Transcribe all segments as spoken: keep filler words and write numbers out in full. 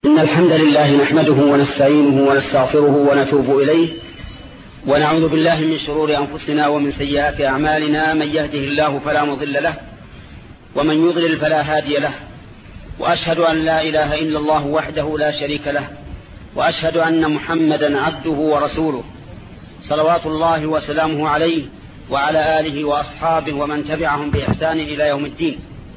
إن الحمد لله نحمده ونستعينه ونستغفره ونتوب إليه ونعوذ بالله من شرور أنفسنا ومن سيئات أعمالنا. من يهده الله فلا مضل له ومن يضلل فلا هادي له، وأشهد أن لا إله إلا الله وحده لا شريك له، وأشهد أن محمدا عبده ورسوله صلوات الله وسلامه عليه وعلى آله وأصحابه ومن تبعهم بإحسان إلى يوم الدين.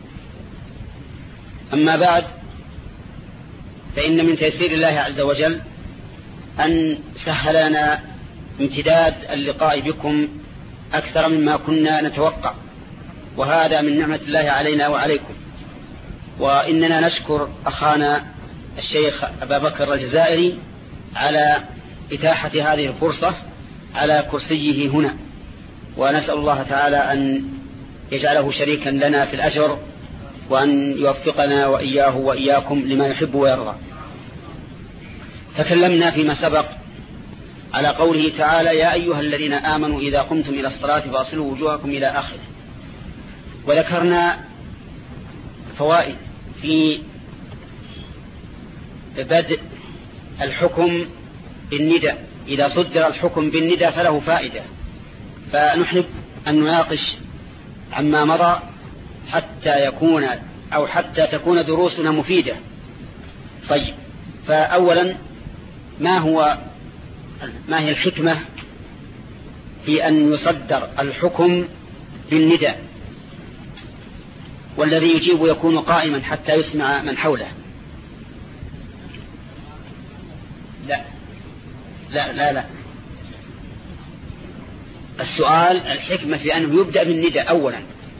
أما بعد، فإن من تيسير الله عز وجل أن سهل لنا امتداد اللقاء بكم أكثر مما كنا نتوقع، وهذا من نعمة الله علينا وعليكم. وإننا نشكر أخانا الشيخ أبا بكر الجزائري على إتاحة هذه الفرصة على كرسيه هنا، ونسأل الله تعالى أن يجعله شريكا لنا في الأجر، وأن يوفقنا وإياه وإياكم لما يحب ويرضى. تكلمنا فيما سبق على قوله تعالى: يا أيها الذين آمنوا إذا قمتم إلى الصلاة فاغسلوا وجوهكم إلى آخره. وذكرنا فوائد في بدء الحكم بالنداء. إذا صدر الحكم بالنداء فله فائدة، فنحب أن نناقش عما مضى حتى يكون أو حتى تكون دروسنا مفيدة. طيب، فأولا ما هو ما هي الحكمة في أن يصدر الحكم بالنداء، والذي يجيب يكون قائما حتى يسمع من حوله؟ لا لا لا لا السؤال الحكمة في أنه يبدأ بالنداء أولا،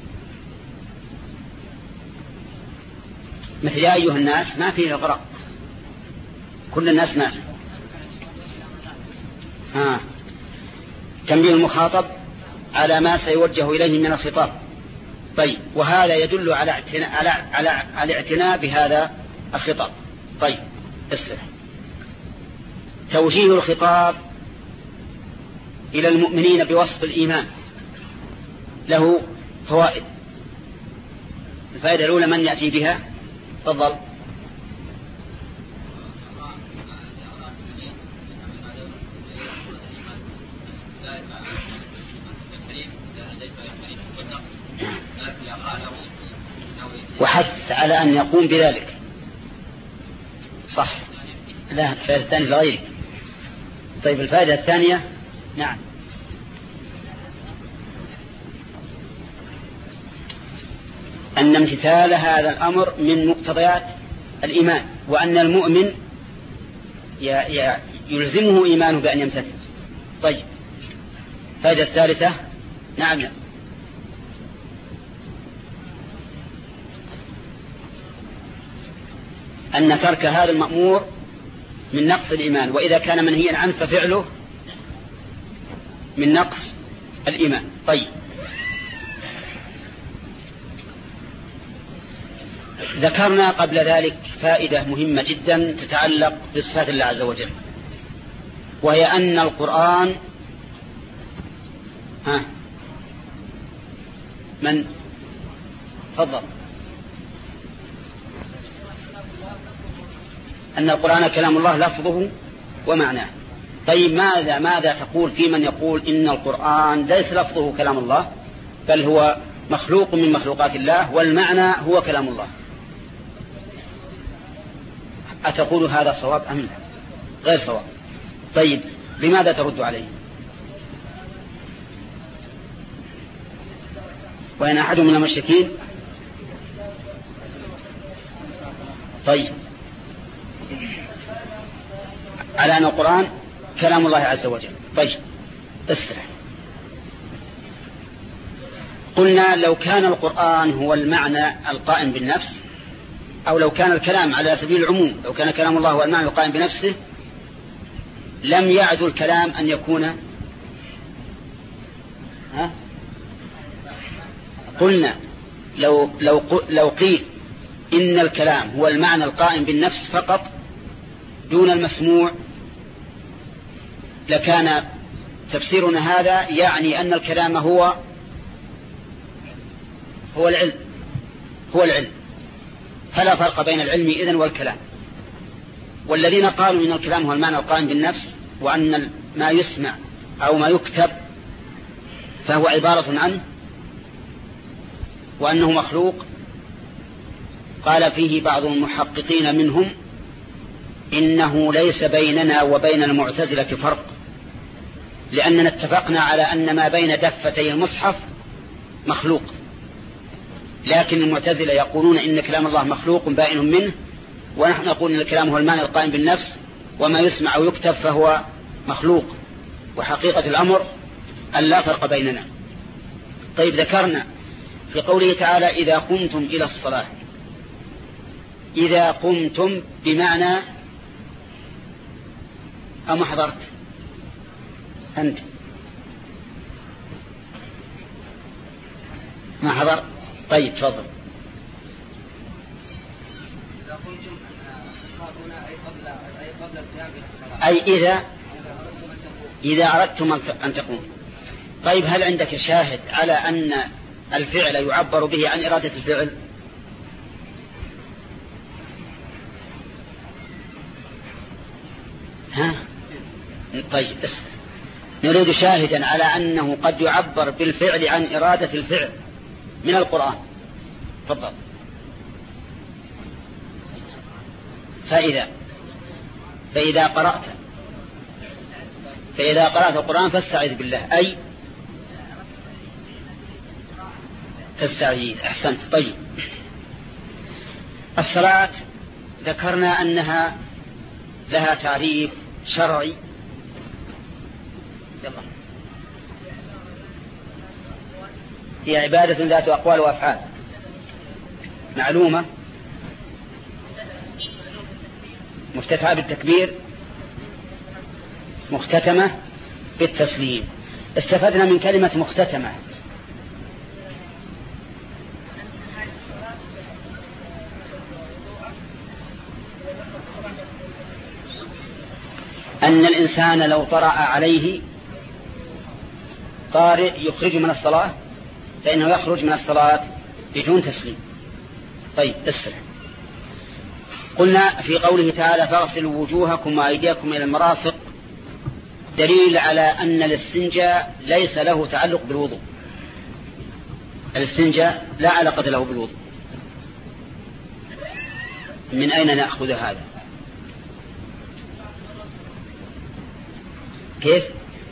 مثل يا أيها الناس ما فيه إغراء، كل الناس ناس. ها تنبيه المخاطب على ما سيوجه إليه من الخطاب. طيب، وهذا يدل على اعتناء على على على الاعتناء بهذا الخطاب. طيب، اسمع. توجيه الخطاب إلى المؤمنين بوصف الإيمان له فوائد. الفائدة الأولى من يأتي بها؟ تفضل. وحث على أن يقوم بذلك، صح؟ لا، الفائدة الثانية لغيره. طيب، الفائدة الثانية، نعم، أن امتثال هذا الأمر من مقتضيات الإيمان، وأن المؤمن يلزمه إيمانه بأن يمتثل. طيب، الفائدة الثالثة، نعم، نعم. أن ترك هذا المأمور من نقص الإيمان، وإذا كان منهيا عنه ففعله من نقص الإيمان. طيب، ذكرنا قبل ذلك فائدة مهمة جدا تتعلق بصفات الله عز وجل، وهي أن القرآن ها من تفضل أن القرآن كلام الله لفظه ومعناه. طيب، ماذا ماذا تقول في من يقول إن القرآن ليس لفظه كلام الله، بل هو مخلوق من مخلوقات الله والمعنى هو كلام الله؟ أتقول هذا صواب أم غير صواب؟ طيب، لماذا ترد عليه؟ وإن أحد من المشركين. طيب، على أن القرآن كلام الله عز وجل. طيب، اسمع. قلنا لو كان القرآن هو المعنى القائم بالنفس، أو لو كان الكلام على سبيل العموم، لو كان كلام الله هو المعنى القائم بنفسه، لم يعد الكلام أن يكون ها؟ قلنا لو, لو, لو قيل إن الكلام هو المعنى القائم بالنفس فقط دون المسموع، لكان تفسيرنا هذا يعني أن الكلام هو هو العلم هو العلم فلا فرق بين العلم إذن والكلام. والذين قالوا إن الكلام هو المعنى القائم بالنفس، وأن ما يسمع أو ما يكتب فهو عبارة عنه وأنه مخلوق، قال فيه بعض المحققين منهم إنه ليس بيننا وبين المعتزلة فرق، لأننا اتفقنا على أن ما بين دفتي المصحف مخلوق، لكن المعتزلة يقولون إن كلام الله مخلوق بائن منه، ونحن نقول إن الكلام هو المعنى القائم بالنفس، وما يسمع أو يكتب فهو مخلوق، وحقيقة الأمر أن لا فرق بيننا. طيب، ذكرنا في قوله تعالى إذا قمتم إلى الصلاة، إذا قمتم بمعنى أم حضرت أنت ما حضر؟ طيب تفضل. إذا قمتم أي قبل أي قبل القيام إلى الصلاة، أي إذا إذا أردتم أن تقوم. طيب، هل عندك شاهد على أن الفعل يعبر به عن إرادة الفعل؟ ها؟ طيب، بس نريد شاهدا على أنه قد يعبر بالفعل عن إرادة الفعل من القرآن. تفضل. فإذا فإذا قرأت فإذا قرأت القرآن فاستعذ بالله، أي تستعيذ. أحسنت. طيب، الصلاة ذكرنا أنها لها تعريف شرعي. يلا. هي عبادة ذات أقوال وأفعال معلومة، مفتتحة بالتكبير، مختتمة بالتسليم. استفدنا من كلمة مختتمة أن الإنسان لو طرأ عليه طارئ يخرج من الصلاة فإنه يخرج من الصلاة بدون تسليم. طيب، اسرع. قلنا في قوله تعالى فاغسلوا وجوهكم وأيديكم إلى المرافق دليل على أن الاستنجاء ليس له تعلق بالوضوء. الاستنجاء لا علاقة له بالوضوء. من أين نأخذ هذا؟ كيف؟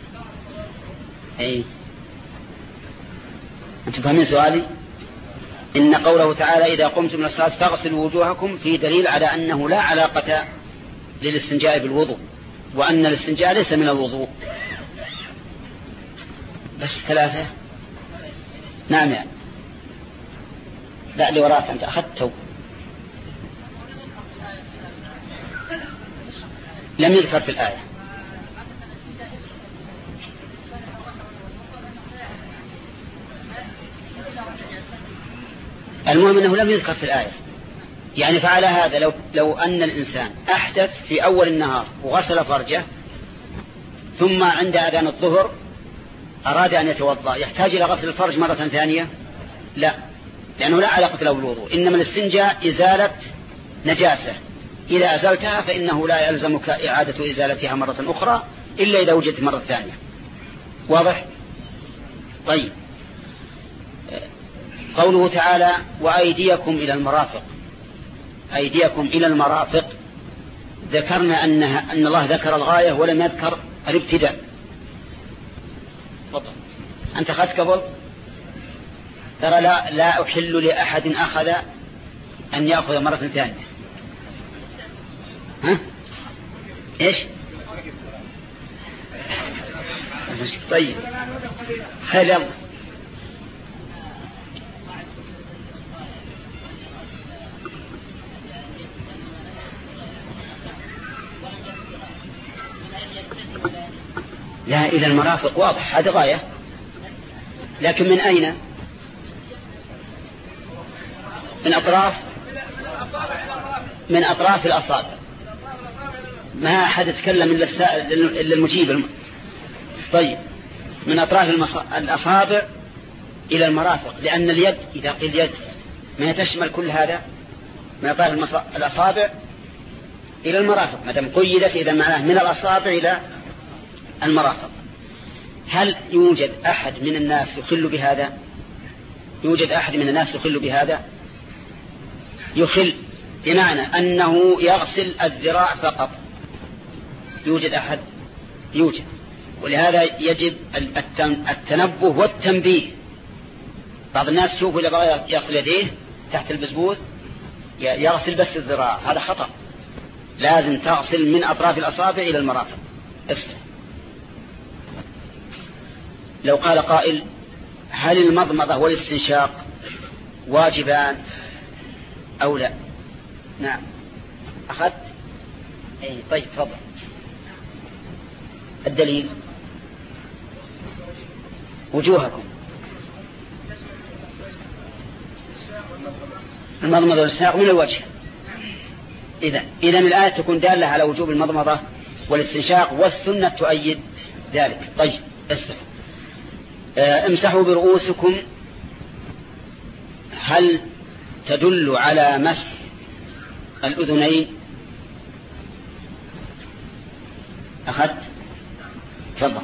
أي أنتم فاهمين سؤالي؟ إن قوله تعالى إذا قمتم من الصلاة فاغسلوا وجوهكم في دليل على أنه لا علاقة للاستنجاء بالوضوء، وأن الاستنجاء ليس من الوضوء. بس ثلاثة. نعم يعني. لا، اللي وراك أنت أخذته. لم يذكر في الآية. المهم أنه لم يذكر في الآية. يعني فعلى هذا لو, لو أن الإنسان أحدث في أول النهار وغسل فرجه ثم عند أذان الظهر أراد أن يتوضأ، يحتاج إلى غسل الفرج مرة ثانية؟ لا، لأنه لا علاقة له بالوضوء. إنما الاستنجاء إزالة نجاسة، إذا أزلتها فإنه لا يلزمك إعادة إزالتها مرة أخرى إلا إذا وجدت مرة ثانية. واضح؟ طيب، قوله تعالى وأيديكم إلى المرافق، أيديكم إلى المرافق، ذكرنا أنها أن الله ذكر الغاية ولم يذكر الابتداء. تفضل. أنت أخذت قبل؟ ترى لا, لا أحل لأحد أخذ أن يأخذ مرة ثانية. ها؟ إيش؟ طيب، خير. يلا. لا، إلى المرافق واضح، هذا غاية، لكن من أين؟ من أطراف من أطراف الأصابع. ما أحد يتكلم إلا المجيب. طيب، من أطراف الأصابع إلى المرافق، لأن اليد إذا قيل يد ما تشمل كل هذا. من أطراف الأصابع إلى المرافق، ما دام قيدت إذا معناه من الأصابع إلى المرافق. هل يوجد أحد من الناس يخل بهذا؟ يوجد أحد من الناس يخل بهذا؟ يخل بمعنى أنه يغسل الذراع فقط. يوجد أحد؟ يوجد. ولهذا يجب التنبه والتنبيه. بعض الناس شوفوا إذا بغى يغسل يديه تحت البزبوز يغسل بس الذراع، هذا خطأ. لازم تغسل من أطراف الأصابع إلى المرافق. اسمع، لو قال قائل هل المضمضة والاستنشاق واجبان أو لا؟ نعم. أخذت؟ أي طيب تفضل. الدليل وجوهكم. المضمضة والاستنشاق من الوجه. إذن إذن الآية تكون دالة على وجوب المضمضة والاستنشاق، والسنة تؤيد ذلك. طيب استمع. امسحوا برؤوسكم، هل تدل على مسح الأذنين؟ أخذت؟ تفضل.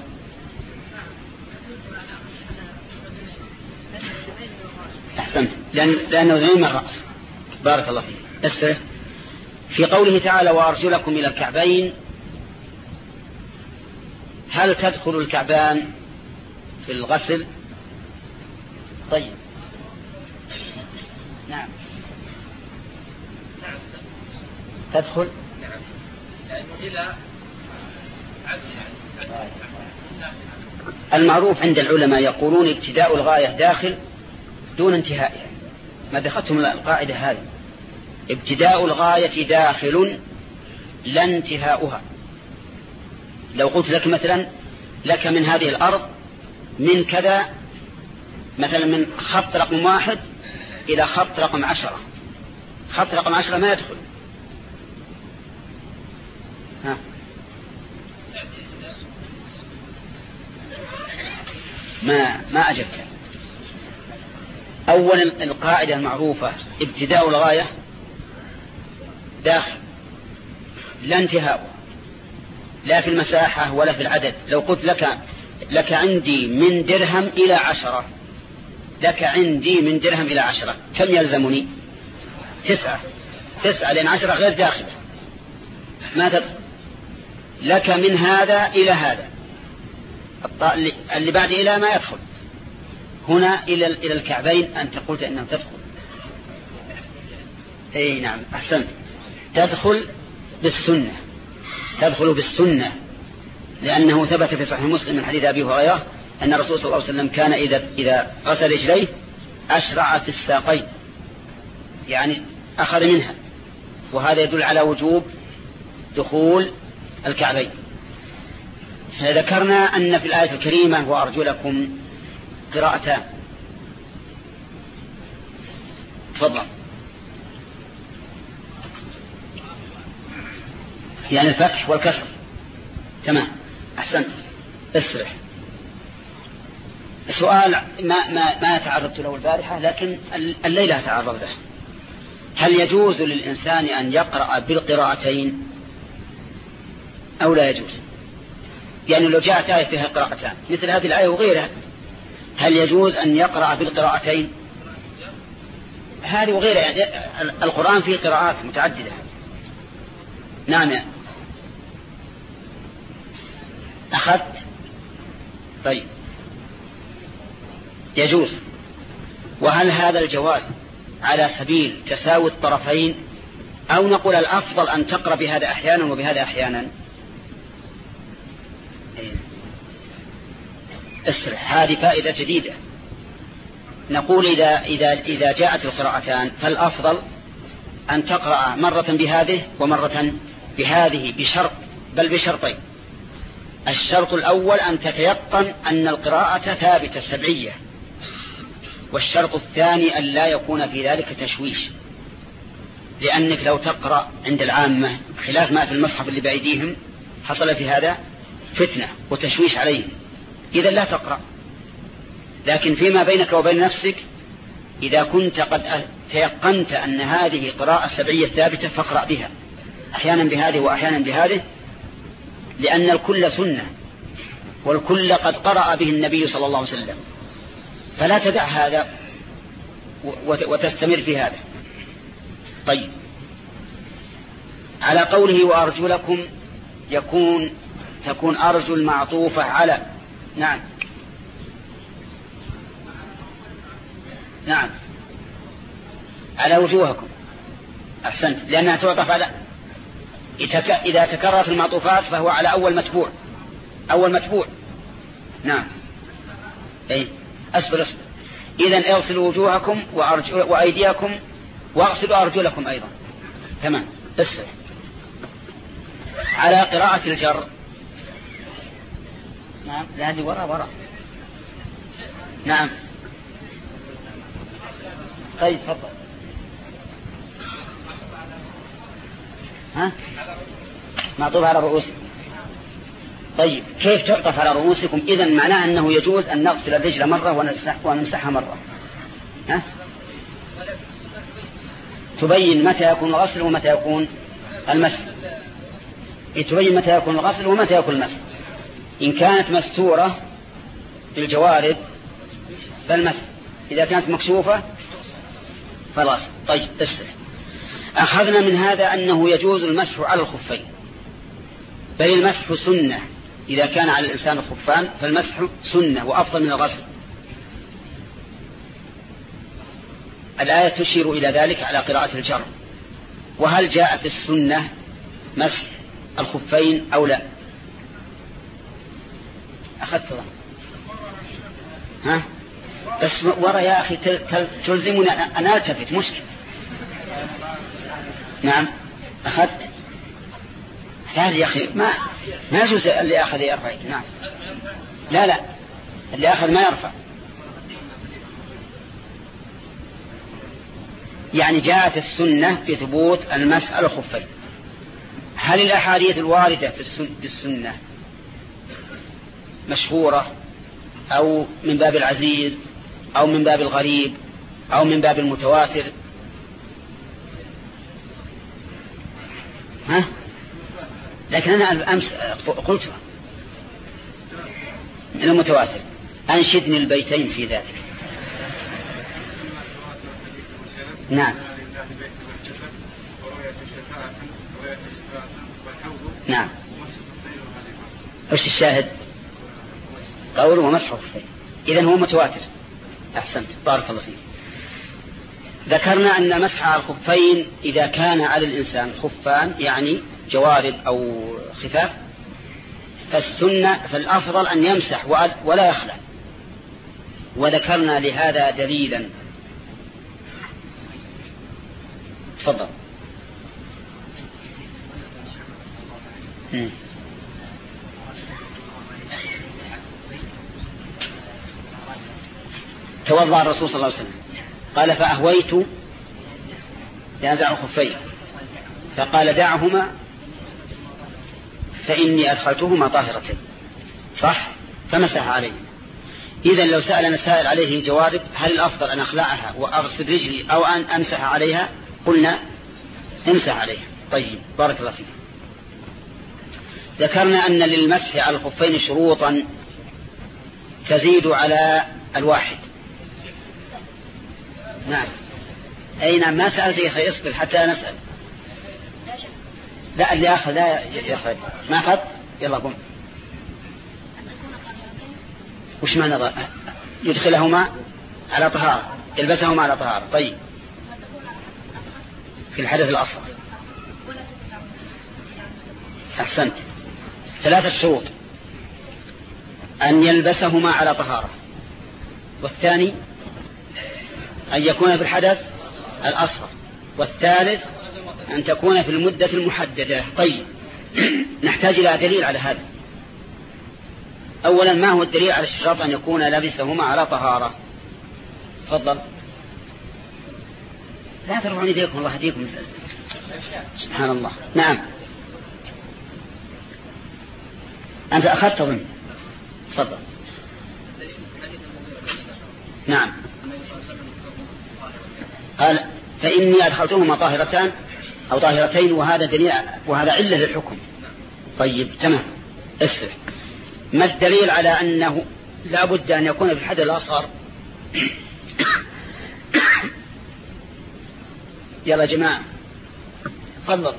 أحسنت، لأن لأنه ذنين من الرأس. بارك الله فيك. استمع. في قوله تعالى وأرجلكم إلى الكعبين، هل تدخل الكعبان في الغسل؟ طيب نعم تدخل. المعروف عند العلماء يقولون ابتداء الغاية داخل دون انتهائها، ما دخلتهم القاعدة هذه، ابتداء الغاية داخل لا انتهاؤها. لو قلت لك مثلا لك من هذه الأرض من كذا، مثلا من خط رقم واحد إلى خط رقم عشرة، خط رقم عشرة ما يدخل. ها. ما ما أجبك. أولا القاعدة المعروفة ابتداء الغاية داخل لا انتهاء، لا في المساحة ولا في العدد. لو قلت لك لك عندي من درهم إلى عشرة، لك عندي من درهم إلى عشرة، كم يلزمني؟ تسعة. تسعة لأن عشرة غير داخلة ما تدخل. لك من هذا إلى هذا، اللي بعد إلى ما يدخل. هنا إلى إلى الكعبين أنت قلت أنه تدخل. أي نعم أحسنت، تدخل بالسنة، تدخل بالسنة، لأنه ثبت في صحيح مسلم من حديث أبي هريرة أن الرسول صلى الله عليه وسلم كان إذا إذا غسل رجليه أشرع في الساقين، يعني أخذ منها، وهذا يدل على وجوب دخول الكعبين. ذكرنا أن في الآية الكريمة وأرجلكم قراءتان. تفضل. يعني الفتح والكسر. تمام أحسنت. اسرح. السؤال ما ما ما تعرضت له البارحة، لكن الليلة أتعرض له. هل يجوز للإنسان أن يقرأ بالقراءتين أو لا يجوز؟ يعني لو جاءت آية فيها قراءتان مثل هذه الآية وغيرها، هل يجوز أن يقرأ بالقراءتين هذه وغيرها؟ يعني القرآن فيه قراءات متعددة. نعم يعني. أخذت. طيب يجوز. وهل هذا الجواز على سبيل تساوي الطرفين، أو نقول الأفضل أن تقرأ بهذا أحيانا وبهذا أحيانا؟ اسرح. هذه فائدة جديدة. نقول إذا, إذا, إذا جاءت القراءتان فالأفضل أن تقرأ مرة بهذه ومرة بهذه، بشرط، بل بشرطين. الشرط الأول أن تتيقن أن القراءة ثابتة سبعية، والشرط الثاني أن لا يكون في ذلك تشويش، لأنك لو تقرأ عند العامة خلاف ما في المصحف اللي بأيديهم حصل في هذا فتنة وتشويش عليهم، إذا لا تقرأ. لكن فيما بينك وبين نفسك إذا كنت قد تيقنت أن هذه قراءة سبعية ثابتة فاقرأ بها، أحيانا بهذه وأحيانا بهذه، لأن الكل سنة، والكل قد قرأ به النبي صلى الله عليه وسلم، فلا تدع هذا وتستمر في هذا. طيب، على قوله وأرجلكم يكون تكون أرجل معطوفة على. نعم نعم على وجوهكم. أحسنت، لأنها تعطف على إذا تكررت المعطوفات فهو على أول متبوع أول متبوع. نعم أي أصبر أصبر إذن اغسلوا وجوهكم وأيديكم واغسلوا أرجلكم أيضا. تمام. بس على قراءة الجر. نعم لا هذه وراء وراء. نعم طيب تفضل. ها معطوف على رؤوسكم. طيب كيف تعطف على رؤوسكم؟ إذن معناه أنه يجوز أن نغسل الرجل مرة ونمسحها مرة. ها تبين متى يكون الغسل ومتى يكون المسح. تبين متى يكون الغسل ومتى يكون المسح. إن كانت مستورة بالجوارب فالمسح، إذا كانت مكشوفة فالغسل. طيب اسرع. أخذنا من هذا أنه يجوز المسح على الخفين، بل المسح سنة. إذا كان على الإنسان الخفان فالمسح سنة وأفضل من الغسل. الآية تشير إلى ذلك على قراءة الجر. وهل جاء في السنة مسح الخفين أو لا؟ أخذت ها بس ورا يا أخي تلزمني أن ألتفت مشكلة. نعم أخذت. هذا يا أخي ما ما يجوز اللي أخذ يرفع. نعم لا لا اللي أخذ ما يرفع. يعني جاءت السنة في ثبوت المسح على الخفين. هل الأحاديث الواردة في السنة مشهورة أو من باب العزيز أو من باب الغريب أو من باب المتواتر؟ ها لكن أنا أمس قلت من المتواتر. أنشدني البيتين في ذلك. نعم نعم وش الشاهد؟ قول ومسح الخفين. إذن هو متواتر. أحسنت بارك الله فيك. ذكرنا أن مسح على الخفين إذا كان على الإنسان خفان يعني جوارب أو خفاف فالسنة فالأفضل أن يمسح ولا يخلع. وذكرنا لهذا دليلا. تفضل. م. توضأ الرسول صلى الله عليه وسلم قال فأهويت لأنزع الخفين فقال دعهما فإني أدخلتهما طاهرتين. صح؟ فمسح عليه. إذن لو سألنا سائل عليه جوارب هل الأفضل أن أخلعها وأغسل رجلي أو أن أمسح عليها؟ قلنا امسح عليها. طيب بارك الله فيك. ذكرنا أن للمسح على الخفين شروطا تزيد على الواحد. نعم أي نعم ما سألت يا أخي اصبر حتى نسأل. لا اللي أخذ لا يأخذ ما أخذ. يلا قم. وش معنى يدخلهما على طهارة يلبسهما على طهارة؟ طيب في الحدث الأصغر. أحسنت. ثلاثة شروط: أن يلبسهما على طهارة، والثاني أن يكون في الحدث الأصغر، والثالث أن تكون في المدة المحددة. طيب نحتاج إلى دليل على هذا. أولا ما هو الدليل على الشرط أن يكون لبسهما على طهارة؟ تفضل. لا ترفعون يديكم الله يهديكم. سبحان الله. نعم أنت أخذت ظن. تفضل. نعم قال فإني أدخلتهما طاهرتان أو طاهرتين، وهذا دليل وهذا علة للحكم. طيب تمام. اسف. ما الدليل على أنه لا بد أن يكون في الحدث الأصغر؟ يلا جماعة تفضل.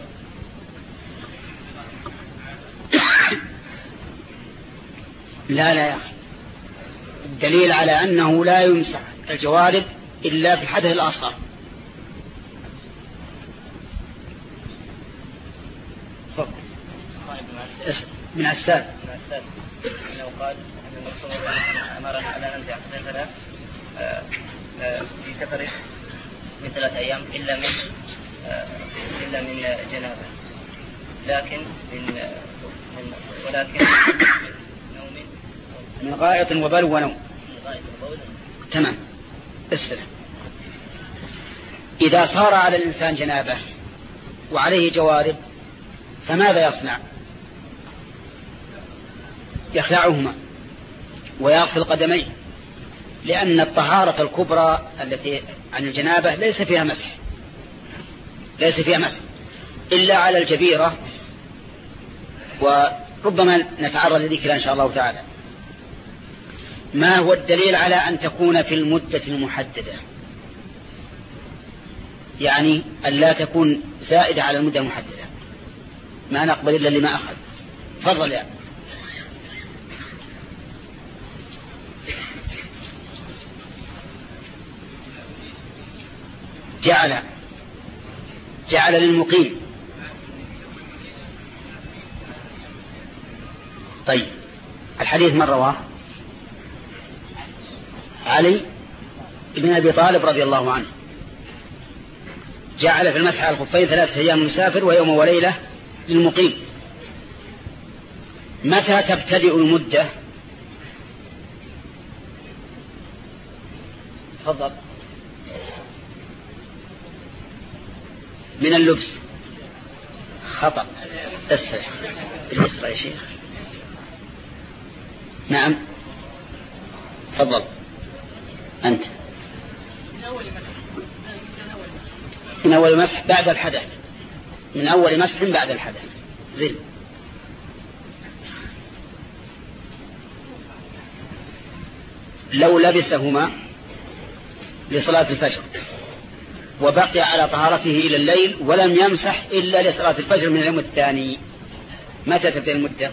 لا لا يا أخي، الدليل على أنه لا يمسح الجوارب إلا في الحدث الأصغر. من عساد لو قال أن الرسول أمرنا على ننزع حدثنا في سفر من ثلاثة أيام إلا من إلا من جنابة، لكن من من ولكن نوم من غائط وبل ونوم. تمام. اسفل. إذا صار على الإنسان جنابة وعليه جوارب فماذا يصنع؟ يخلعهما ويغسل قدميه، لأن الطهارة الكبرى التي عن الجنابة ليس فيها مسح، ليس فيها مسح إلا على الجبيرة، وربما نتعرض لذكرها إن شاء الله تعالى. ما هو الدليل على أن تكون في المدة المحددة؟ يعني أن لا تكون زائدة على المدة المحددة، ما نقبل إلا لما أخذ. تفضل يعني. جعل جعل للمقيم. طيب الحديث من رواه؟ علي بن أبي طالب رضي الله عنه. جعل في المسح على الخفين ثلاثة أيام مسافر ويوم وليلة للمقيم. متى تبتدئ المدة؟ تفضل. من اللبس. خطأ. اسرع بالاسرع يا شيخ. نعم تفضل أنت. من أول مسح بعد الحدث. من أول مسح بعد الحدث. زين. لو لبسهما لصلاة الفجر وبقي على طهارته إلى الليل ولم يمسح إلا لصلاة الفجر من اليوم الثاني، متى تبدأ المدة؟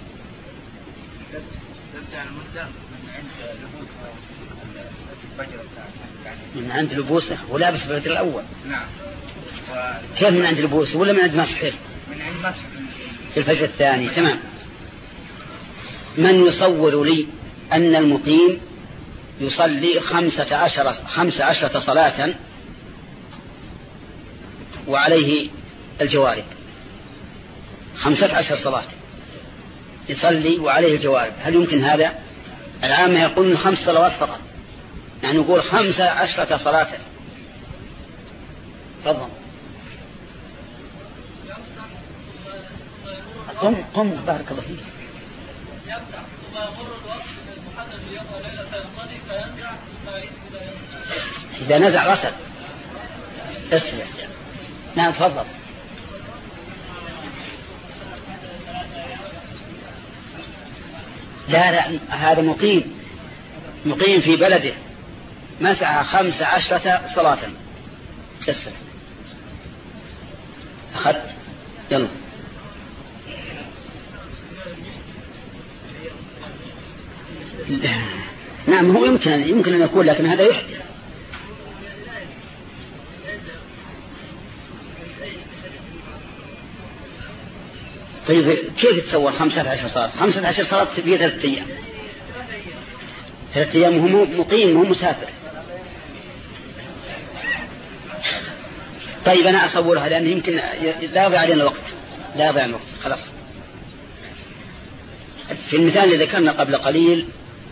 تبدأ المدة من عند لبوس الفجر، من عند لبوسه ولابس في الفجر الأول. نعم. كيف من عند لبوسه ولا من عند مسحه؟ من عند مسح في الفجر الثاني. تمام. من يصور لي أن المقيم يصلي خمسة عشر خمسة عشرة صلاة وعليه الجوارب؟ خمسة عشر صلاة يصلي وعليه الجوارب، هل يمكن هذا؟ العامة يقولون خمس صلوات فقط، يعني نقول خمسة عشرة صلاة. تفضل. قم قم بارك الله فيك. يمسح ثم يمر الوقت المحدد اليوم وليلة فينقضي فينزع ثم يعيد إذا ينزع. إذا نزع غسل. اسمع. نعم تفضل. لا لا هذا مقيم مقيم في بلده مسح خمس عشرة صلاة. اسمع. أخذت. يلا. نعم هو يمكن يمكن أن يكون، لكن هذا يحدث. طيب كيف تصور خمسة عشر صلاة؟ خمسة عشر صلاة في ثلاثة أيام. ثلاثة أيام وهو مقيم وهو مسافر. طيب أنا أصورها لأن يمكن لا يضيع علينا الوقت، لا يضيع الوقت خلاص. في المثال الذي ذكرنا قبل قليل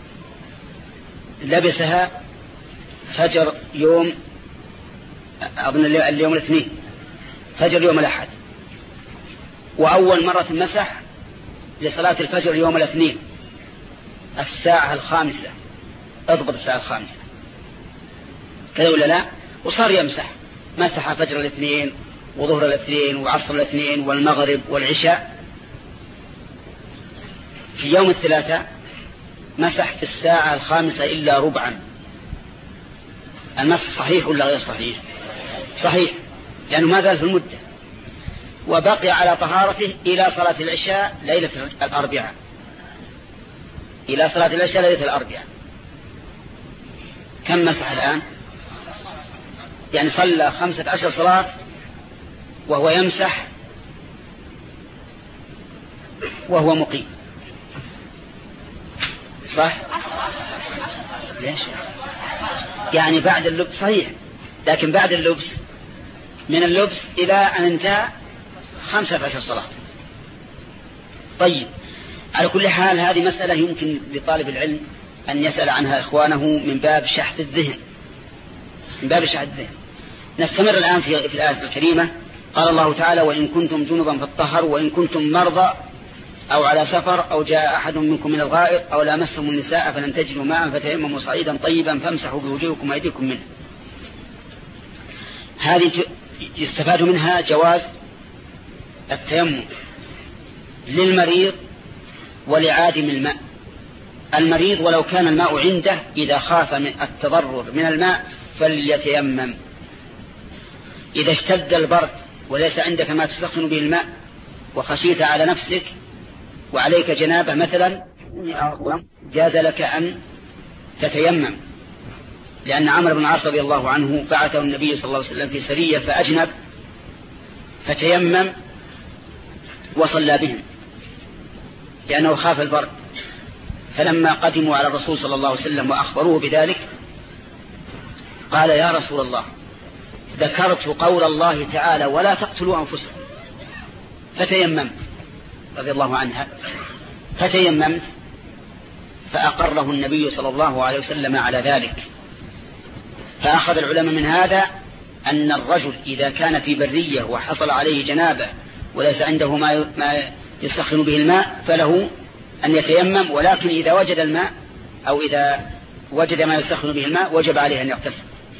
لبسها فجر يوم أظن اليوم الاثنين، فجر يوم الأحد، وأول مرة مسح لصلاة الفجر يوم الاثنين الساعة الخامسة. اضبط الساعة الخامسة كذا ولا لا؟ وصار يمسح، مسح فجر الاثنين وظهر الاثنين وعصر الاثنين والمغرب والعشاء. في يوم الثلاثاء مسح في الساعة الخامسة إلا ربعا. المسح صحيح ولا غير صحيح؟ صحيح، لأنه ما زال في المدة، وبقي على طهارته إلى صلاة العشاء ليلة الأربعاء، إلى صلاة العشاء ليلة الأربعاء. كم مسح الآن؟ يعني صلى خمسة عشر صلاة وهو يمسح وهو مقيم، صح؟ ليش؟ يعني بعد اللبس صحيح، لكن بعد اللبس من اللبس إلى أن انتهى خمسة عشر صلاة. طيب، على كل حال هذه مسألة يمكن لطالب العلم أن يسأل عنها إخوانه من باب شحذ الذهن، من باب شحذ الذهن. نستمر الآن في, في الآية الكريمة. قال الله تعالى: وإن كنتم جنبا فاطهروا وإن كنتم مرضى أو على سفر أو جاء أحد منكم من الغائط أو لامستم النساء فلم تجدوا ماء فتيمموا صعيدا طيبا فامسحوا بوجوهكم وأيديكم منه. هذه يستفاد منها جواز التيمم للمريض ولعادم الماء. المريض ولو كان الماء عنده إذا خاف من التضرر من الماء فليتيمم. إذا اشتد البرد وليس عندك ما تسخن به الماء وخشيت على نفسك وعليك جنابة مثلا، جاز لك أن تتيمم، لأن عمرو بن العاص رضي الله عنه بعثه النبي صلى الله عليه وسلم في سرية فأجنب فتيمم وصلى بهم لأنه خاف البرد. فلما قدموا على الرسول صلى الله عليه وسلم وأخبروه بذلك قال: يا رسول الله، ذكرت قول الله تعالى: ولا تقتلوا أنفسكم، فتيممت رضي الله عنها فتيممت فأقره النبي صلى الله عليه وسلم على ذلك. فأخذ العلماء من هذا أن الرجل إذا كان في برية وحصل عليه جنابة وليس عنده ما يسخن به الماء فله أن يتيمم، ولكن إذا وجد الماء أو إذا وجد ما يسخن به الماء وجب عليه أن يغتسل.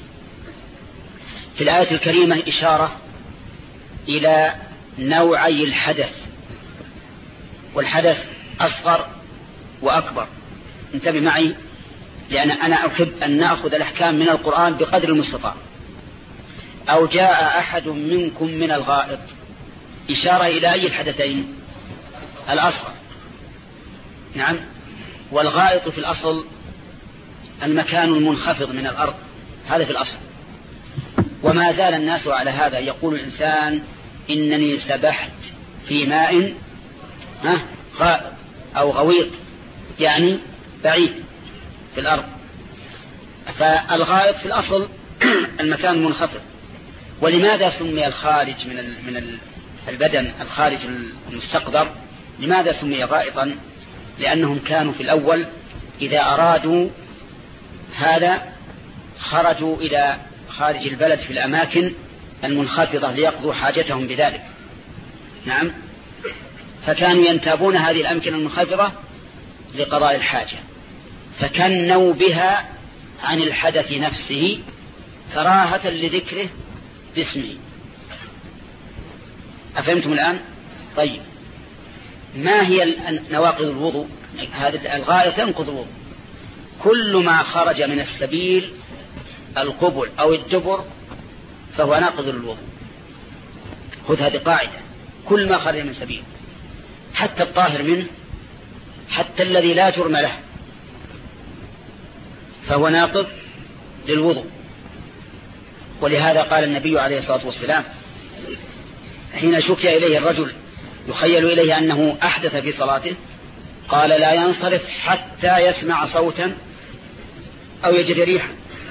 في الآية الكريمة إشارة إلى نوعي الحدث، والحدث أصغر وأكبر. انتبه معي، لأن أنا أحب أن نأخذ الأحكام من القرآن بقدر المستطاع. أو جاء أحد منكم من الغائط، إشارة إلى أي الحدثين؟ الأصغر. نعم، والغائط في الأصل المكان المنخفض من الأرض، هذا في الأصل. وما زال الناس على هذا. يقول الإنسان: إنني سبحت في ماء غائط أو غويط، يعني بعيد في الأرض. فالغائط في الأصل المكان المنخفض. ولماذا سمي الخارج من من البدن، الخارج المستقدر، لماذا سمي غائطا؟ لأنهم كانوا في الأول إذا أرادوا هذا خرجوا إلى خارج البلد في الأماكن المنخفضة ليقضوا حاجتهم بذلك. نعم، فكانوا ينتابون هذه الأمكنة المنخفضة لقضاء الحاجة، فكنوا بها عن الحدث نفسه كراهة لذكره باسمه. أفهمتم الآن؟ طيب، ما هي نواقض الوضوء؟ هذا الغائط ينقض الوضوء. كل ما خرج من السبيل القبل أو الدبر فهو ناقض الوضوء. خذ هذه قاعدة: كل ما خرج من سبيل، حتى الطاهر منه، حتى الذي لا جرم له، فهو ناقض للوضوء. ولهذا قال النبي عليه الصلاة والسلام حين شكي إليه الرجل يخيل إليه أنه أحدث في صلاته، قال: لا ينصرف حتى يسمع صوتا أو يجد ريحا.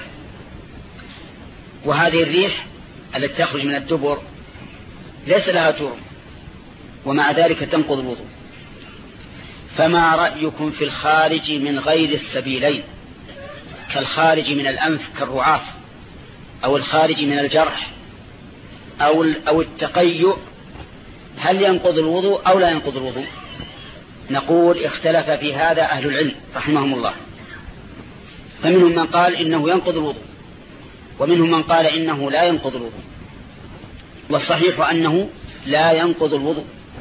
وهذه الريح التي تخرج من الدبر ليس لها جرم، ومع ذلك تنقض الوضوء. فما رأيكم في الخارج من غير السبيلين، كالخارج من الأنف كالرعاف، أو الخارج من الجرح، أو أو التقيؤ، هل ينقض الوضوء أو لا ينقض الوضوء؟ نقول: اختلف في هذا أهل العلم رحمهم الله، فمنهم من قال إنه ينقض الوضوء، ومنهم من قال إنه لا ينقض الوضوء. والصحيح أنه لا ينقض الوضوء.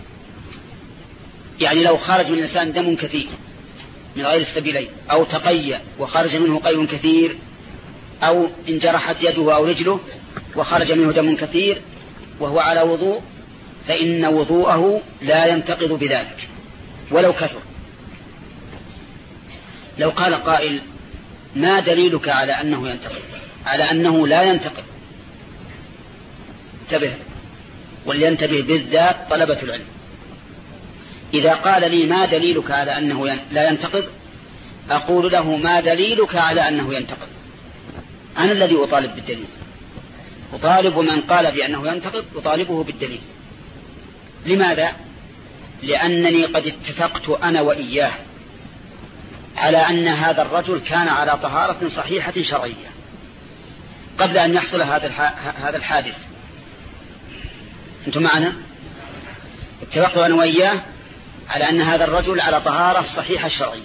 يعني لو خرج من الإنسان دم كثير من غير السبيلين، أو تقيأ وخرج منه قيء كثير، أو انجرحت يده أو رجله وخرج منه دم كثير وهو على وضوء، فإن وضوءه لا ينتقض بذلك ولو كثر. لو قال قائل: ما دليلك على أنه ينتقض، على أنه لا ينتقض؟ انتبه، ولينتبه بالذات طلبة العلم. إذا قال لي: ما دليلك على أنه لا ينتقض؟ أقول له: ما دليلك على أنه ينتقض؟ أنا الذي أطالب بالدليل، أطالب من قال بأنه ينتقض، أطالبه بالدليل. لماذا؟ لأنني قد اتفقت أنا وإياه على أن هذا الرجل كان على طهارة صحيحة شرعية قبل أن يحصل هذا الحادث. أنتم معنا؟ اتفقت أنا وإياه على أن هذا الرجل على طهارة صحيحة شرعية،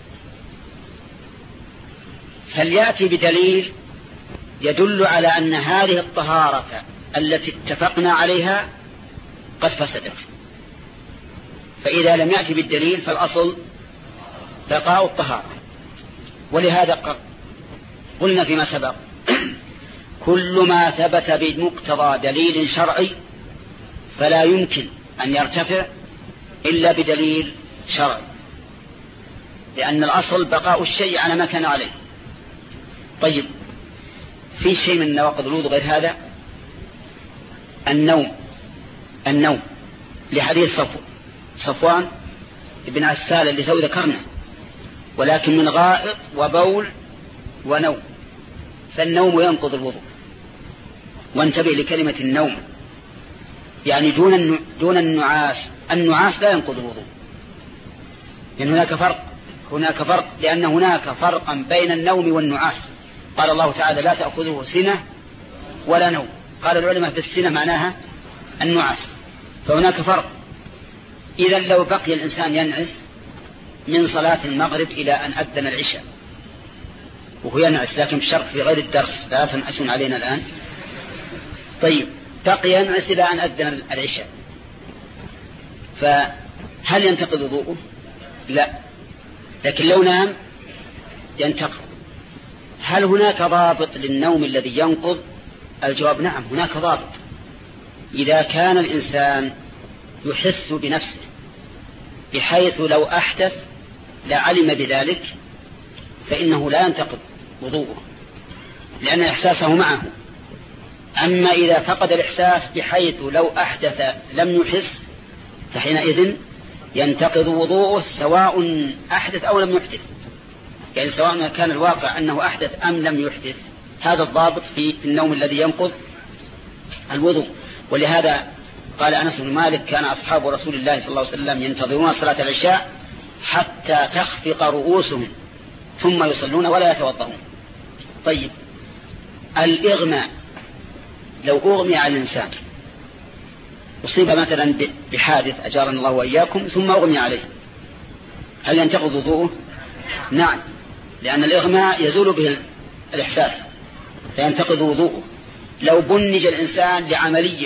فليأتي بدليل يدل على أن هذه الطهارة التي اتفقنا عليها قد فسدت. فإذا لم يأتي بالدليل فالأصل بقاء الطهارة. ولهذا قلنا فيما سبق: كل ما ثبت بمقتضى دليل شرعي فلا يمكن أن يرتفع إلا بدليل شرعي، لأن الأصل بقاء الشيء على ما كان عليه. طيب، في شيء من نواقض الوضوء غير هذا؟ النوم. النوم لحديث صفو صفوان ابن عسال اللي تو ذكرنا، ولكن من غائط وبول ونوم، فالنوم ينقض الوضوء. وانتبه لكلمة النوم، يعني دون دون النعاس. النعاس لا ينقض الوضوء، لأن هناك فرق هناك فرق لأن هناك فرقا بين النوم والنعاس. قال الله تعالى: لا تأخذه سنة ولا نوم. قال العلماء في السنة معناها النعاس، فهناك فرق. إذا لو بقي الإنسان ينعس من صلاة المغرب إلى أن أذن العشاء وهو ينعس، لكن بشرط في غير الدرس، لا تنعسون علينا الآن. طيب، بقي ينعس إلى أن أذن العشاء، فهل ينتقض وضوءه؟ لا، لكن لو نام ينتقض. هل هناك ضابط للنوم الذي ينقض؟ الجواب: نعم، هناك ضابط. إذا كان الإنسان يحس بنفسه بحيث لو أحدث لعلم بذلك فإنه لا ينتقض وضوءه، لأن إحساسه معه. أما إذا فقد الإحساس بحيث لو أحدث لم يحس فحينئذ ينتقض وضوءه، سواء أحدث أو لم يحدث. يعني سواء كان الواقع أنه أحدث أم لم يحدث، هذا الضابط في النوم الذي ينقض الوضوء. ولهذا قال أنس بن مالك: كان أصحاب رسول الله صلى الله عليه وسلم ينتظرون صلاة العشاء حتى تخفق رؤوسهم ثم يصلون ولا يتوضؤون. طيب، الإغماء، لو أغمي على الإنسان، أصيب مثلا بحادث أجارنا الله وإياكم ثم أغمي عليه، هل ينتقض وضوءه؟ نعم، لأن الإغماء يزول به الإحساس فينتقض وضوءه. لو بنج الإنسان لعملية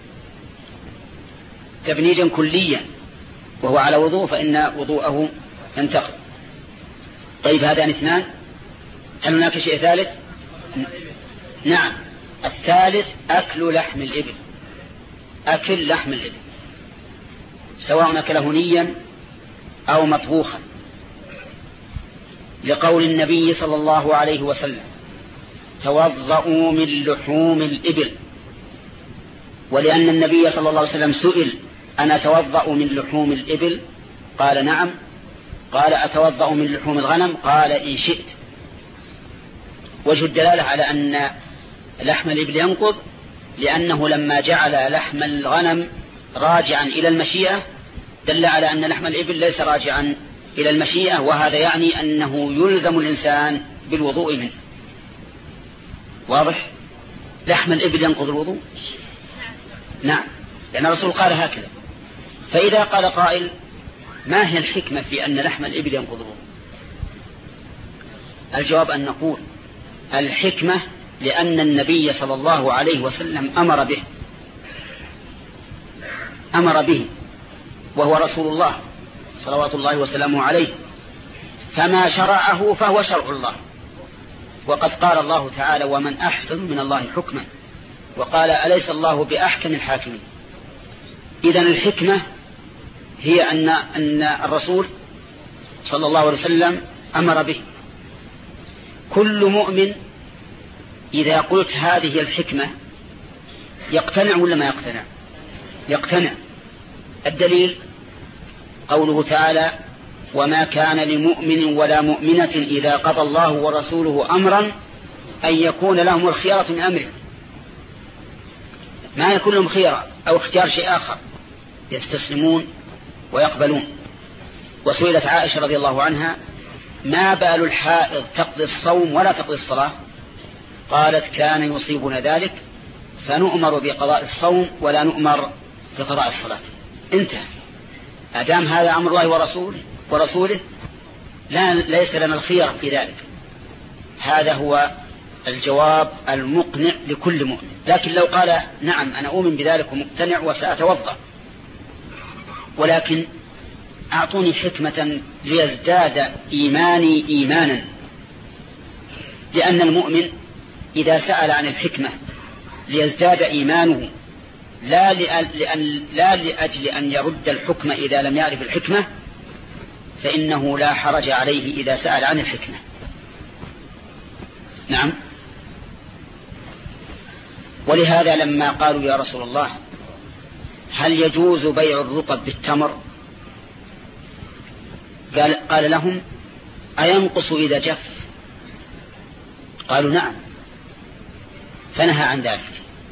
تبنيجا كليا وهو على وضوء فإن وضوءه ينتقض. طيب، هذان اثنان. هل هناك شيء ثالث؟ نعم، الثالث أكل لحم الإبل. أكل لحم الإبل سواء أكله نيا أو مطبوخا، لقول النبي صلى الله عليه وسلم: توضؤوا من لحوم الإبل. ولأن النبي صلى الله عليه وسلم سئل: أنا أتوضأ من لحوم الإبل؟ قال: نعم. قال: أتوضأ من لحوم الغنم؟ قال: إن شئت. وجه الدلالة على أن لحم الإبل ينقض لأنه لما جعل لحم الغنم راجعا إلى المشيئة دل على أن لحم الإبل ليس راجعا إلى المشيئة، وهذا يعني أنه يلزم الإنسان بالوضوء منه. واضح؟ لحم الإبل ينقض الوضوء؟ نعم، لأن الرسول قال هكذا. فإذا قال قائل: ما هي الحكمة في أن لحم الإبل ينقض الوضوء؟ الجواب أن نقول: الحكمة لأن النبي صلى الله عليه وسلم أمر به، أمر به وهو رسول الله صلوات الله وسلامه عليه، فما شرعه فهو شرع الله. وقد قال الله تعالى: ومن أحسن من الله حكما، وقال: أليس الله بأحكم الحاكمين. إذن الحكمة هي أن أن الرسول صلى الله عليه وسلم أمر به. كل مؤمن إذا قلت هذه الحكمة يقتنع ولا ما يقتنع؟ يقتنع. الدليل قوله تعالى: وما كان لمؤمن ولا مؤمنة إذا قضى الله ورسوله أمرا أن يكون لهم الخيارة من أمره. ما يكون لهم خيارة أو اختيار شيء آخر، يستسلمون ويقبلون. وسئلت عائشة رضي الله عنها: ما بال الحائض تقضي الصوم ولا تقضي الصلاة؟ قالت: كان يصيبنا ذلك فنؤمر بقضاء الصوم ولا نؤمر بقضاء الصلاة. انتهى. أدام هذا أمر الله ورسوله ورسوله لا ليس لنا الخيار في ذلك. هذا هو الجواب المقنع لكل مؤمن. لكن لو قال: نعم أنا أؤمن بذلك ومقتنع وسأتوضأ، ولكن أعطوني حكمة ليزداد إيماني إيمانا، لأن المؤمن إذا سأل عن الحكمة ليزداد إيمانه لا, لأن لا لأجل أن يرد الحكم إذا لم يعرف الحكمة، فإنه لا حرج عليه إذا سأل عن الحكمة. نعم. ولهذا لما قالوا: يا رسول الله هل يجوز بيع الرطب بالتمر؟ قال, قال لهم: أينقص إذا جف؟ قالوا: نعم. فنهى عن ذلك.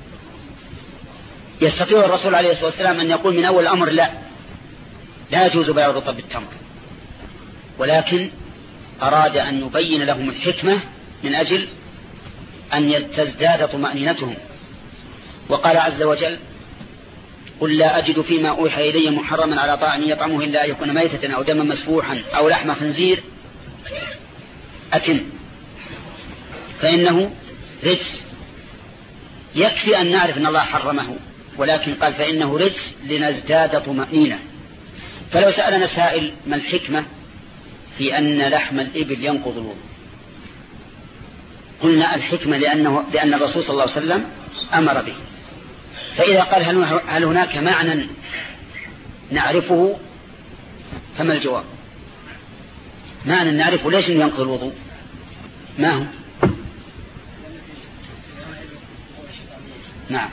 يستطيع الرسول عليه الصلاة والسلام أن يقول من أول الأمر: لا لا يجوز بيع الرطب بالتمر، ولكن أراد أن يبين لهم الحكمة من أجل أن تزداد طمأنينتهم. وقال عز وجل: قل لا أجد فيما أوحي إلي محرما على طاعم يطعمه إلا أن يكون ميتة أو دما مسفوحا أو لحم خنزير أتم فإنه رجس. يكفي أن نعرف أن الله حرمه، ولكن قال: فإنه رجس لنزداد طمأنينة. فلو سألنا سائل: ما الحكمة في أن لحم الإبل ينقض الوضوء؟ قلنا: الحكمة لأنه لأن الرسول صلى الله عليه وسلم أمر به. فإذا قال: هل هناك معنى نعرفه؟ فما الجواب؟ معنى نعرفه ليش ينقض الوضوء؟ ما هو؟ نعم.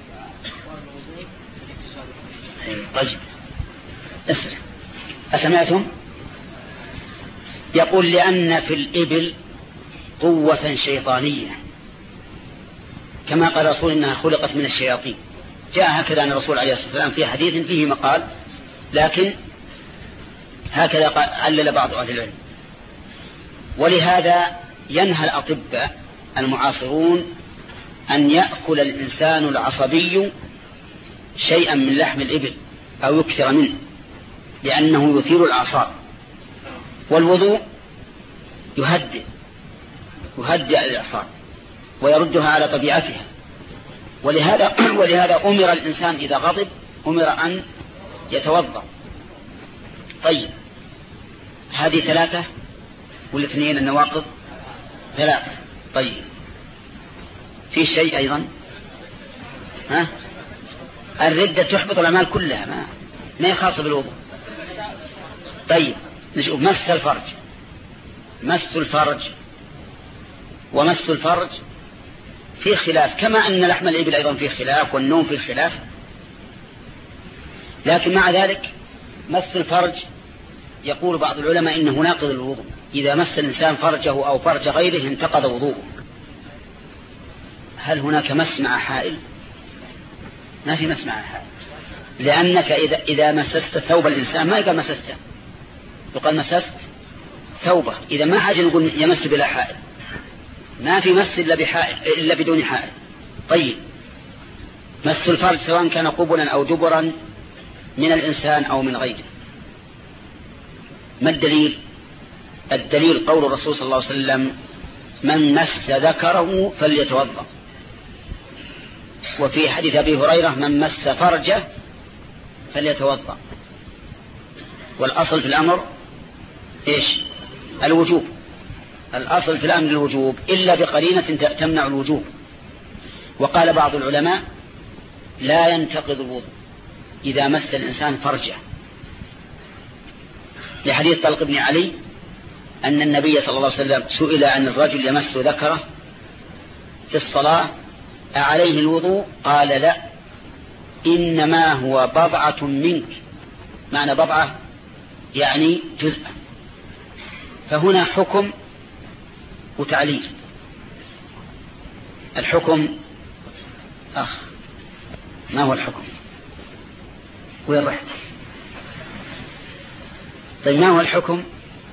طيب اسرع. أسمعتم؟ يقول: لأن في الإبل قوة شيطانية، كما قال الرسول إنها خلقت من الشياطين. جاء هكذا عن الرسول عليه الصلاة والسلام في حديث فيه مقال، لكن هكذا علل بعض أهل العلم. ولهذا ينهى الأطباء المعاصرون أن يأكل الإنسان العصبي شيئا من لحم الإبل أو يكثر منه، لأنه يثير الأعصاب. والوضوء يهدئ يهدئ الأعصاب ويردها على طبيعتها. ولهذا ولهذا أمر الإنسان إذا غضب أمر أن يتوضأ. طيب، هذه ثلاثة والاثنين النواقض ثلاثة. طيب، في شيء أيضا، ها؟ الردة تحبط الأعمال كلها، ما ما يخاص بالوضوء. طيب نشوف مس الفرج. مس الفرج ومس الفرج في خلاف، كما أن لحم الإبل أيضا فيه خلاف والنوم فيه خلاف. لكن مع ذلك مس الفرج يقول بعض العلماء إنه ناقض الوضوء. إذا مس الإنسان فرجه أو فرج غيره انتقض وضوءه. هل هناك مس مع حائل؟ ما في مس مع حائل، لأنك إذا, إذا مسست ثوب الإنسان ما يقال مسسته، يقال مسست ثوبه. إذا ما حاجة نقول يمس بلا حائل، ما في مس إلا بحائل إلا بدون حائل. طيب، مس الفرج سواء كان قبلا أو دبرا من الإنسان أو من غيره. ما الدليل؟ الدليل قول الرسول صلى الله عليه وسلم: من مس ذكره فليتوضأ. وفي حديث أبي هريرة: من مس فرجه فليتوضأ. والأصل في الأمر إيش؟ الوجوب. الأصل في الأمر الوجوب إلا بقرينة تمنع الوجوب. وقال بعض العلماء لا ينتقض الوضوء إذا مس الإنسان فرجه، لحديث طلق بن علي أن النبي صلى الله عليه وسلم سئل عن الرجل يمس ذكره في الصلاة أعليه الوضوء؟ قال لا، إنما هو بضعة منك. معنى بضعة يعني جزء. فهنا حكم وتعليل. الحكم أخ ما هو الحكم؟ وين رحت؟ طيب ما هو الحكم؟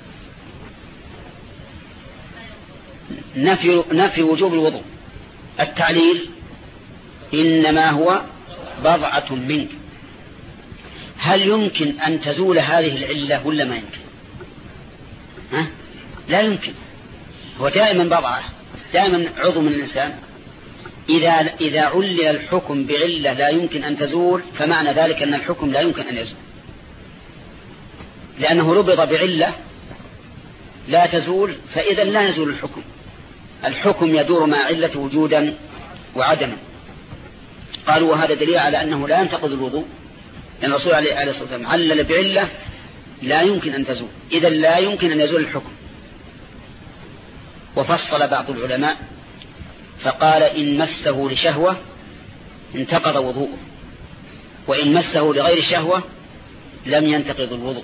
نفي, نفي وجوب الوضوء. التعليل إنما هو بضعة منك. هل يمكن أن تزول هذه العلة ولا ما يمكن؟ ها؟ لا يمكن. هو دائما بضعة، دائما عضو من الإنسان. إذا, إذا علل الحكم بعلة لا يمكن أن تزول، فمعنى ذلك أن الحكم لا يمكن أن يزول، لأنه ربط بعلة لا تزول، فإذا لا يزول الحكم. الحكم يدور مع علة وجودا وعدما. قالوا وهذا دليل على أنه لا ينتقض الوضوء، لأن الرسول عليه الصلاة والسلام علل بعلة لا يمكن أن تزول، إذا لا يمكن أن يزول الحكم. وفصل بعض العلماء فقال إن مسه لشهوة انتقض وضوءه، وإن مسه لغير شهوة لم ينتقض الوضوء.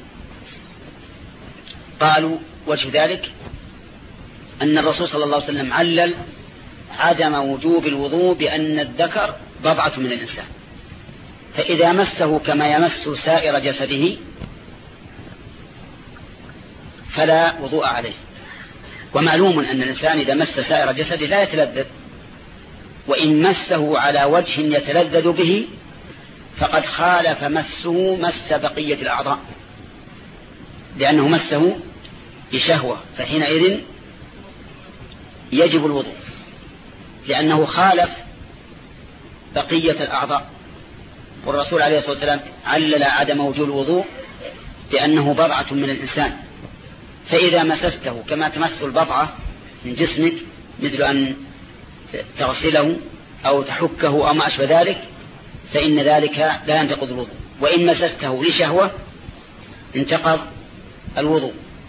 قالوا وجه ذلك أن الرسول صلى الله عليه وسلم علل عدم وجوب الوضوء بأن الذكر بضعة من الإنسان، فإذا مسه كما يمس سائر جسده فلا وضوء عليه. ومعلوم أن الإنسان إذا مس سائر جسده لا يتلذذ، وإن مسه على وجه يتلذذ به فقد خالف مسه مس بقية الأعضاء، لأنه مسه بشهوة، فحينئذ يجب الوضوء لأنه خالف بقية الأعضاء. والرسول عليه الصلاة والسلام علل عدم وجوب الوضوء بأنه بضعة من الإنسان، فإذا مسسته كما تمس البضعة من جسمك، مثل أن تغسله أو تحكه أو ما أشبه ذلك، فإن ذلك لا ينتقض الوضوء. وإن مسسته لشهوة انتقض الوضوء.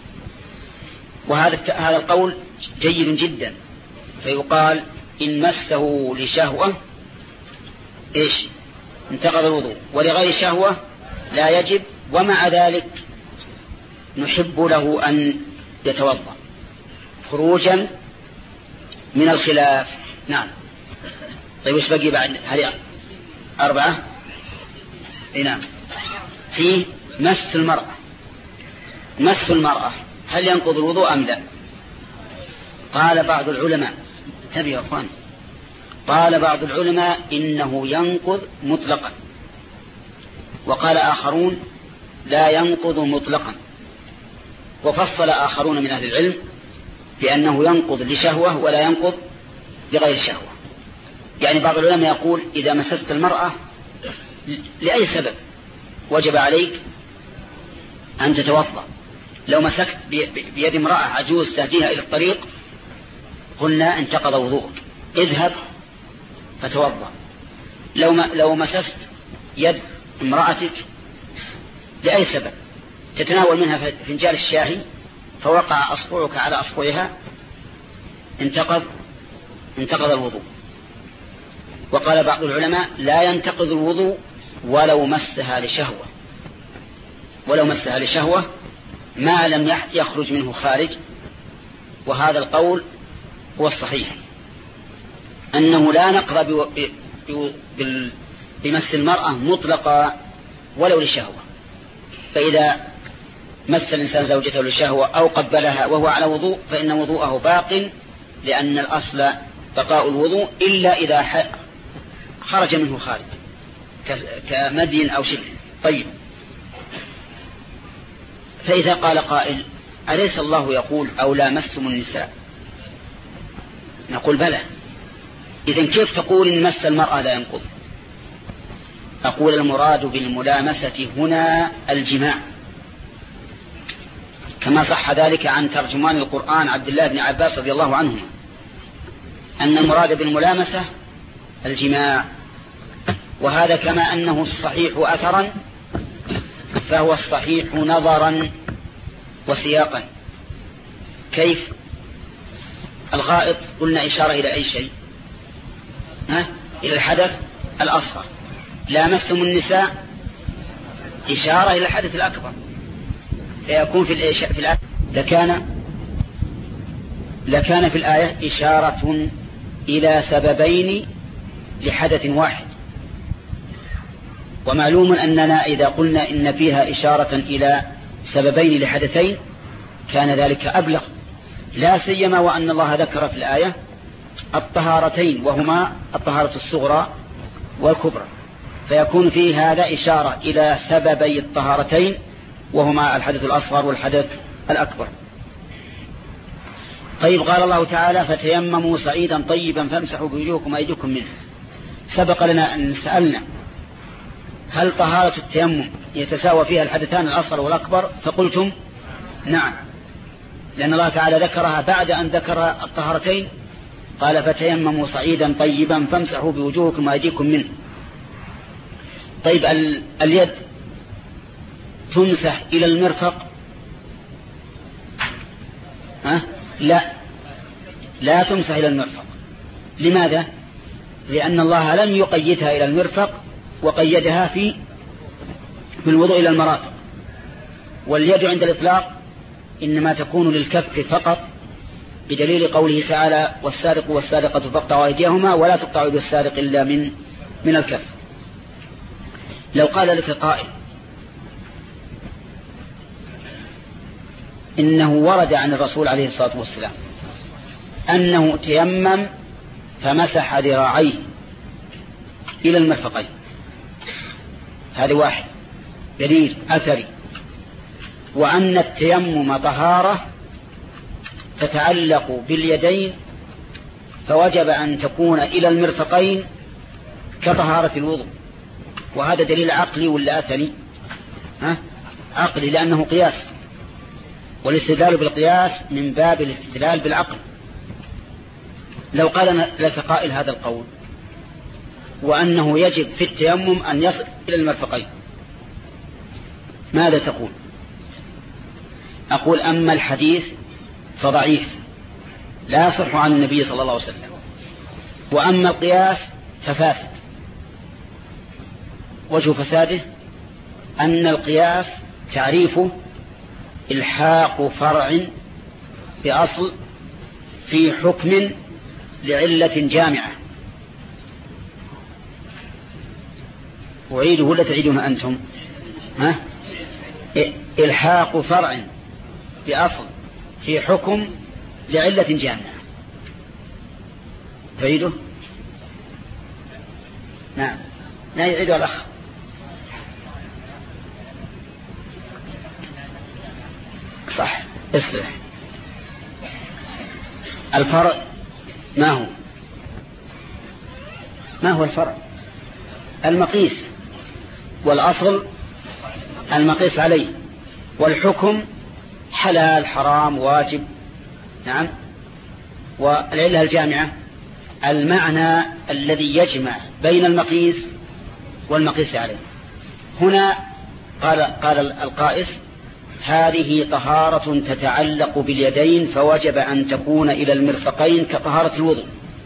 وهذا هذا القول جيد جدا. فيقال إن مسه لشهوة إيش انتقض الوضوء، ولغير شهوة لا يجب، ومع ذلك نحب له أن يتوضأ خروجا من الخلاف. نعم. طيب وش بقي بعد هذه؟ أربعة. إيه نعم. في مس المرأة. مس المرأة هل ينقض الوضوء أم لا؟ قال بعض العلماء، تبي يا أخوان، قال بعض العلماء إنه ينقض مطلقا، وقال آخرون لا ينقض مطلقا. وفصل آخرون من أهل العلم بأنه ينقض لشهوة ولا ينقض لغير شهوة. يعني بعض العلماء يقول إذا مسست المرأة لأي سبب وجب عليك أن تتوضأ. لو مسكت بيد امرأة عجوز تهديها إلى الطريق قلنا انتقض وضوءك، اذهب فتوضأ. لو ما لو مسست يد امرأتك لأي سبب تتناول منها فنجان الشاهي فوقع أصبعك على أصبعها انتقض انتقض الوضوء. وقال بعض العلماء لا ينتقض الوضوء ولو مسها لشهوة، ولو مسها لشهوة ما لم يخرج منه خارج. وهذا القول هو الصحيح، أنه لا نقضى بمس المرأة مطلقا ولو لشهوة. فإذا مس الإنسان زوجته لشهوة أو قبلها وهو على وضوء فإن وضوءه باق، لأن الأصل بقاء الوضوء إلا إذا خرج منه خارج كمدين أو شبه. طيب، فإذا قال قائل أليس الله يقول أو لامستم النساء؟ نقول بلى. إذن كيف تقول إن مس المرأة لا ينقض؟ أقول المراد بالملامسة هنا الجماع، كما صح ذلك عن ترجمان القرآن عبد الله بن عباس رضي الله عنهما أن المراد بالملامسة الجماع. وهذا كما أنه الصحيح أثرا فهو الصحيح نظرا وسياقا. كيف؟ الغائط قلنا إشارة إلى أي شيء؟ ها؟ إلى الحدث الأصغر. لامستم النساء إشارة إلى الحدث الأكبر، فيكون في الإشاء في الآية لكان لكان في الآية إشارة إلى سببين لحدث واحد. ومعلوم أننا إذا قلنا إن فيها إشارة إلى سببين لحدثين كان ذلك أبلغ، لا سيما وأن الله ذكر في الآية الطهارتين وهما الطهارة الصغرى والكبرى، فيكون فيه هذا إشارة إلى سببي الطهارتين وهما الحدث الأصغر والحدث الأكبر. طيب، قال الله تعالى فتيمموا صعيدا طيبا فامسحوا بوجوهكم وأيديكم منه. سبق لنا أن سألنا هل طهارة التيمم يتساوى فيها الحدثان الأصغر والأكبر؟ فقلتم نعم، لأن الله تعالى ذكرها بعد أن ذكر الطهارتين، قال فتيمموا صعيدا طيبا فامسحوا بوجوهكم وأيديكم منه. طيب، اليد تمسح إلى المرفق؟ ها؟ لا لا تمسح إلى المرفق. لماذا؟ لأن الله لم يقيدها إلى المرفق وقيدها في في الوضوء إلى المرافق. واليد عند الإطلاق إنما تكون للكف فقط، بدليل قوله تعالى والسارق والسارقة فاقطعوا أيديهما ولا تقطع يد السارق إلا من من الكف. لو قال لك قائل إنه ورد عن الرسول عليه الصلاة والسلام أنه تيمم فمسح ذراعيه إلى المرفقين، هذا واحد دليل أثري، وأن التيمم طهارة تتعلق باليدين فوجب أن تكون إلى المرفقين كطهارة الوضوء، وهذا دليل عقلي ولا أثري؟ ها؟ عقلي، لأنه قياس، والاستدلال بالقياس من باب الاستدلال بالعقل. لو قال لك قائل هذا القول وأنه يجب في التيمم أن يصل إلى المرفقين، ماذا تقول؟ أقول أما الحديث فضعيف لا يصح عن النبي صلى الله عليه وسلم، وأما القياس ففاسد. وجه فساده أن القياس تعريفه إلحاق فرع بأصل في حكم لعلة جامعة. أعيده ولا تعيدونها أنتم؟ ها؟ إلحاق فرع بأصل في حكم لعلة جامعة. تعيده؟ نعم، لا يعيده الأخ. صح، اصلح. الفرع ما هو؟ ما هو الفرع؟ المقيس، والأصل المقيس عليه، والحكم حلال حرام واجب. نعم. والعلة الجامعة المعنى الذي يجمع بين المقيس والمقيس عليه. هنا قال قال القائس هذه طهارة تتعلق باليدين فوجب أن تكون إلى المرفقين كطهارة الوضوء.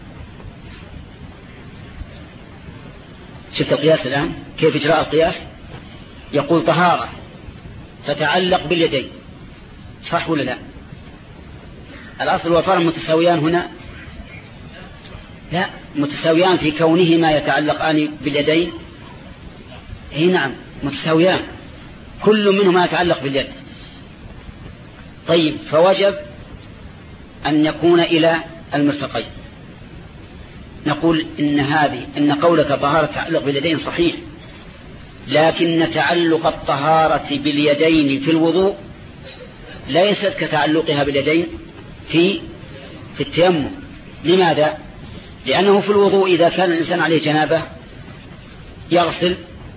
شفت القياس الآن كيف إجراء القياس؟ يقول طهارة تتعلق باليدين، صح ولا لا؟ الأصل والفرع متساويان هنا؟ لا، متساويان في كونهما يتعلقان باليدين. اي نعم متساويان، كل منهما يتعلق باليد. طيب، فوجب أن يكون إلى المرفقين. نقول إن هذه إن قولك طهارة تعلق باليدين صحيح، لكن تعلق الطهارة باليدين في الوضوء ليست كتعلقها باليدين في في التيمم. لماذا؟ لأنه في الوضوء إذا كان الإنسان عليه جنابة يغسل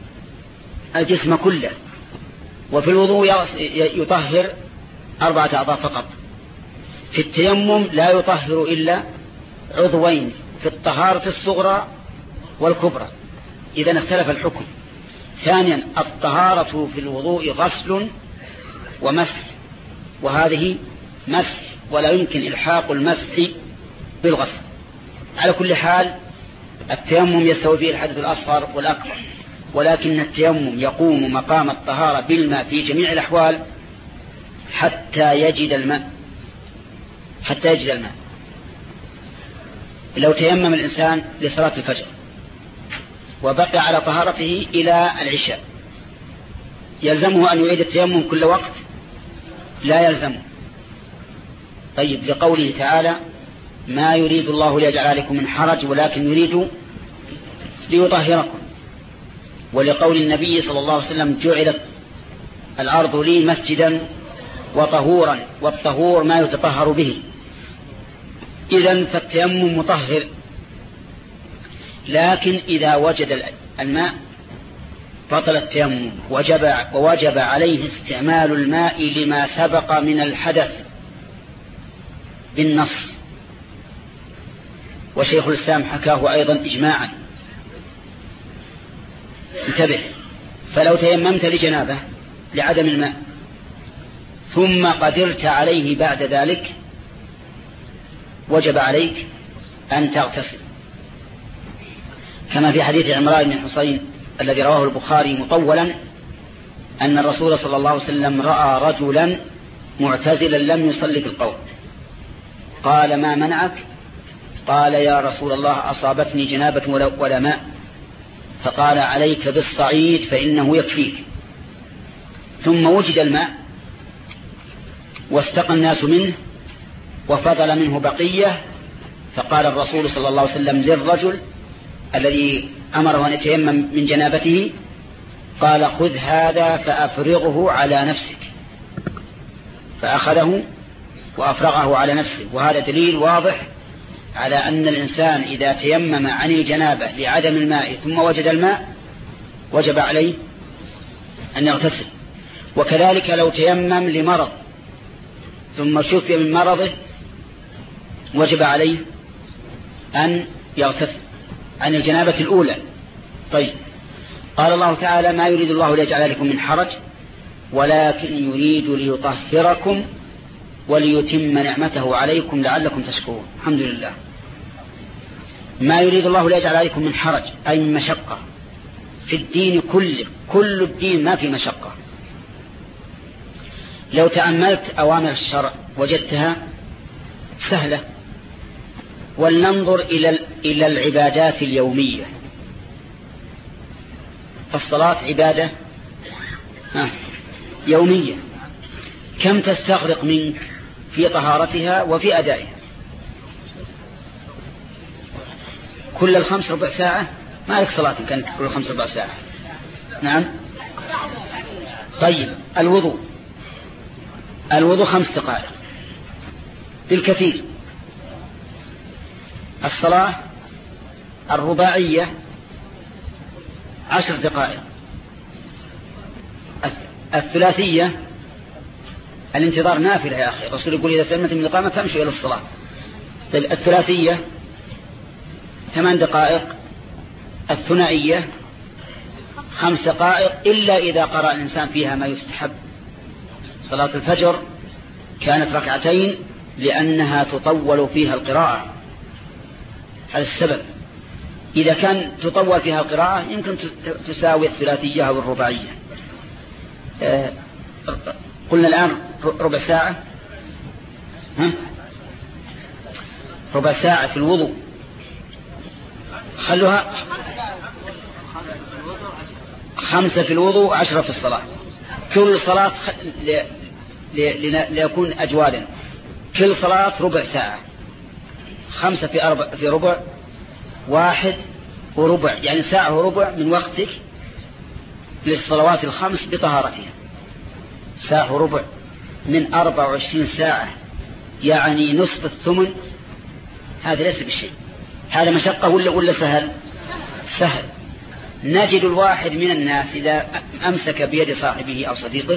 الجسم كله. وفي الوضوء يطهر أربعة أعضاء فقط. في التيمم لا يطهر إلا عضوين في الطهارة الصغرى والكبرى، إذا اختلف الحكم. ثانيا الطهارة في الوضوء غسل ومسح، وهذه مسح ولا يمكن إلحاق المسح بالغسل. على كل حال التيمم يستوي فيه الحدث الأصغر والأكبر، ولكن التيمم يقوم مقام الطهارة بالماء في جميع الأحوال حتى يجد الماء حتى يجد الماء. لو تيمم الإنسان لصلاة الفجر وبقي على طهارته إلى العشاء يلزمه أن يعيد التيمم كل وقت؟ لا يلزمه. طيب، لقوله تعالى ما يريد الله ليجعل عليكم من حرج ولكن يريد ليطهركم، ولقول النبي صلى الله عليه وسلم جعلت الأرض لي مسجدا وطهورا، والطهور ما يتطهر به. إذن فالتيمم مطهر، لكن إذا وجد الماء بطل التيمم، وجب, ووجب عليه استعمال الماء لما سبق من الحدث بالنص، وشيخ الإسلام حكاه أيضا إجماعا. انتبه، فلو تيممت لجنابه لعدم الماء ثم قدرت عليه بعد ذلك وجب عليك أن تغتسل، كما في حديث عمران بن حصين الذي رواه البخاري مطولا أن الرسول صلى الله عليه وسلم رأى رجلا معتزلا لم يصلي بالقوم، قال ما منعك؟ قال يا رسول الله أصابتني جنابة ولا ماء، فقال عليك بالصعيد فإنه يكفيك. ثم وجد الماء واستقى الناس منه وفضل منه بقية، فقال الرسول صلى الله عليه وسلم للرجل الذي أمره أن يتيمم من جنابته قال خذ هذا فأفرغه على نفسك، فأخذه وأفرغه على نفسه. وهذا دليل واضح على أن الإنسان إذا تيمم عن الجنابة لعدم الماء ثم وجد الماء وجب عليه أن يغتسل. وكذلك لو تيمم لمرض ثم شفي من مرضه وجب عليه أن يغتسل عن الجنابة الأولى. طيب، قال الله تعالى ما يريد الله ليجعل عليكم من حرج ولكن يريد ليطهركم وليتم نعمته عليكم لعلكم تشكرون. الحمد لله. ما يريد الله ليجعل عليكم من حرج أي من مشقة في الدين كله، كل الدين ما في مشقة. لو تأملت أوامر الشرع وجدتها سهلة. ولننظر إلى إلى العبادات اليومية. فالصلاة عبادة يومية، كم تستغرق منك في طهارتها وفي أدائها؟ كل الخمس ربع ساعة؟ ما لك صلاة كانت كل الخمس ربع ساعة. نعم. طيب، الوضوء الوضوء خمس دقائق بالكثير. الصلاة الرباعية عشر دقائق. الثلاثية الانتظار نافلة يا أخي، الرسول يقول إذا سلمت من الإقامة فامشوا إلى الصلاة. طيب، الثلاثية ثمان دقائق. الثنائية خمس دقائق، إلا إذا قرأ الإنسان فيها ما يستحب. صلاة الفجر كانت ركعتين لأنها تطول فيها القراءة، هذا السبب. إذا كان تطول فيها القراءة يمكن تساوي الثلاثية أو الرباعية. آه قلنا الآن ربع ساعة. ها؟ ربع ساعة في الوضوء. خلوها خمسة في الوضوء عشرة في الصلاة. كل صلاة ليكون أجوالا، كل صلاة ربع ساعة. خمسة في أربع في ربع واحد وربع، يعني ساعة وربع من وقتك للصلوات الخمس بطهارتها. ساعة وربع من أربع وعشرين ساعة، يعني نصف الثمن. هذا ليس بشيء. هذا مشقة ولا ولا سهل؟ سهل. نجد الواحد من الناس إذا أمسك بيد صاحبه أو صديقه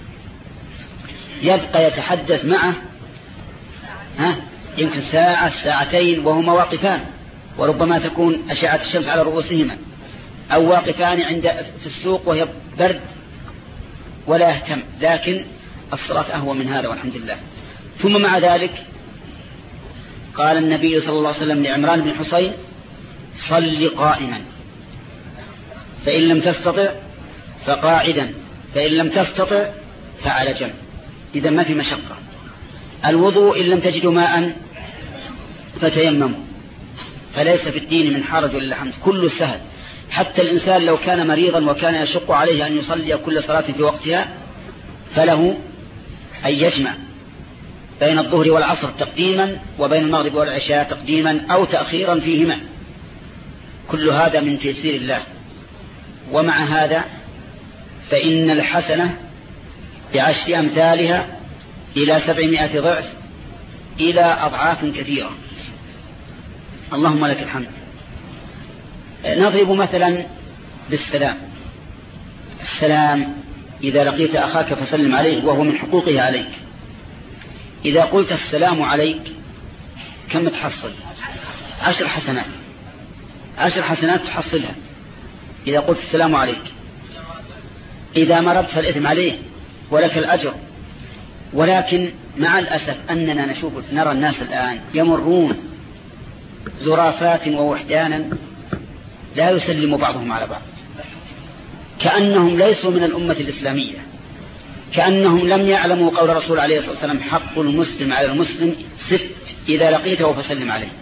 يبقى يتحدث معه ها يمكن ساعة ساعتين وهما واقفان، وربما تكون أشعة الشمس على رؤوسهما، أو واقفان عند في السوق وهي برد ولا يهتم، لكن الصلاة أهوى من هذا والحمد لله. ثم مع ذلك قال النبي صلى الله عليه وسلم لعمران بن حصين: صل قائما، فإن لم تستطع فقاعدا، فإن لم تستطع فعلى جنب. إذا ما في مشقة. الوضوء إن لم تجدوا ماء فتيمموا، فليس في الدين من حرج ولا حمد، كله سهل. حتى الإنسان لو كان مريضا وكان يشق عليه أن يصلي كل صلاة في وقتها فله أن يجمع بين الظهر والعصر تقديما وبين المغرب والعشاء تقديما أو تأخيرا فيهما، كل هذا من تيسير الله. ومع هذا فإن الحسنة بعشر أمثالها إلى سبعمائة ضعف إلى أضعاف كثيرة. اللهم لك الحمد. نضرب مثلا بالسلام. السلام إذا لقيت أخاك فسلم عليه وهو من حقوقه عليك. إذا قلت السلام عليك كم تحصل؟ عشر حسنات، عشر حسنات تحصلها إذا قلت السلام عليك. إذا مرضت فالإثم عليه ولك الأجر. ولكن مع الأسف أننا نشوف نرى الناس الآن يمرون زرافات ووحدانا لا يسلم بعضهم على بعض، كأنهم ليسوا من الأمة الإسلامية، كأنهم لم يعلموا قول الرسول عليه الصلاة والسلام: حق المسلم على المسلم ست إذا لقيته فسلم عليه.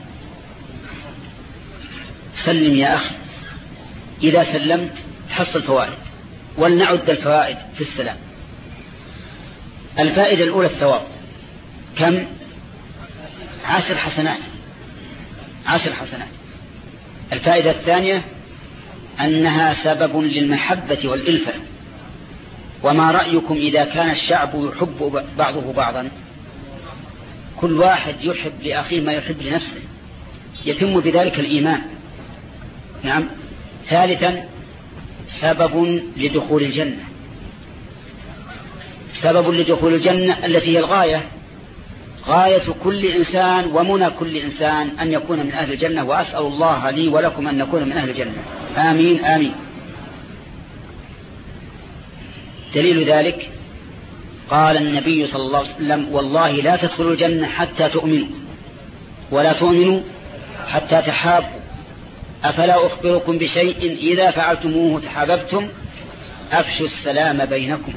سلم يا أخي، إذا سلمت تحصل فوائد. ولنعد الفوائد في السلام. الفائدة الأولى الثواب، كم؟ عشر حسنات، عشر حسنات. الفائدة الثانية أنها سبب للمحبة والإلفة. وما رأيكم إذا كان الشعب يحب بعضه بعضا؟ كل واحد يحب لأخيه ما يحب لنفسه، يتم بذلك الإيمان. نعم. ثالثا سبب لدخول الجنة، سبب لدخول الجنة التي هي الغاية، غاية كل إنسان ومنى كل إنسان أن يكون من أهل الجنة، وأسأل الله لي ولكم أن نكون من أهل الجنة، آمين آمين. دليل ذلك قال النبي صلى الله عليه وسلم: والله لا تدخلوا الجنة حتى تؤمنوا، ولا تؤمنوا حتى تحابوا، أفلا أخبركم بشيء إذا فعلتموه تحاببتم؟ أفشوا السلام بينكم.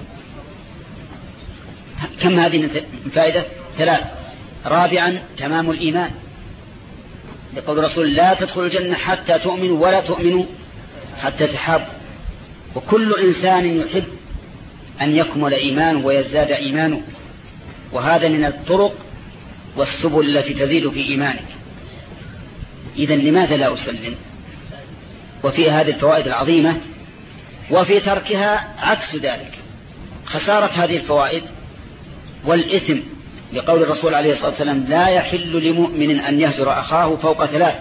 كم هذه من فائدة؟ ثلاث. رابعا تمام الإيمان، لقول الرسول: لا تدخلوا الجنة حتى تؤمنوا ولا تؤمنوا حتى تحابوا. وكل إنسان يحب أن يكمل إيمانه ويزداد إيمانه، وهذا من الطرق والسبل التي تزيد في إيمانك. إذن لماذا لا أسلم؟ وفي هذه الفوائد العظيمة، وفي تركها عكس ذلك، خسارة هذه الفوائد والإثم، لقول الرسول عليه الصلاة والسلام: لا يحل لمؤمن أن يهجر أخاه فوق ثلاث،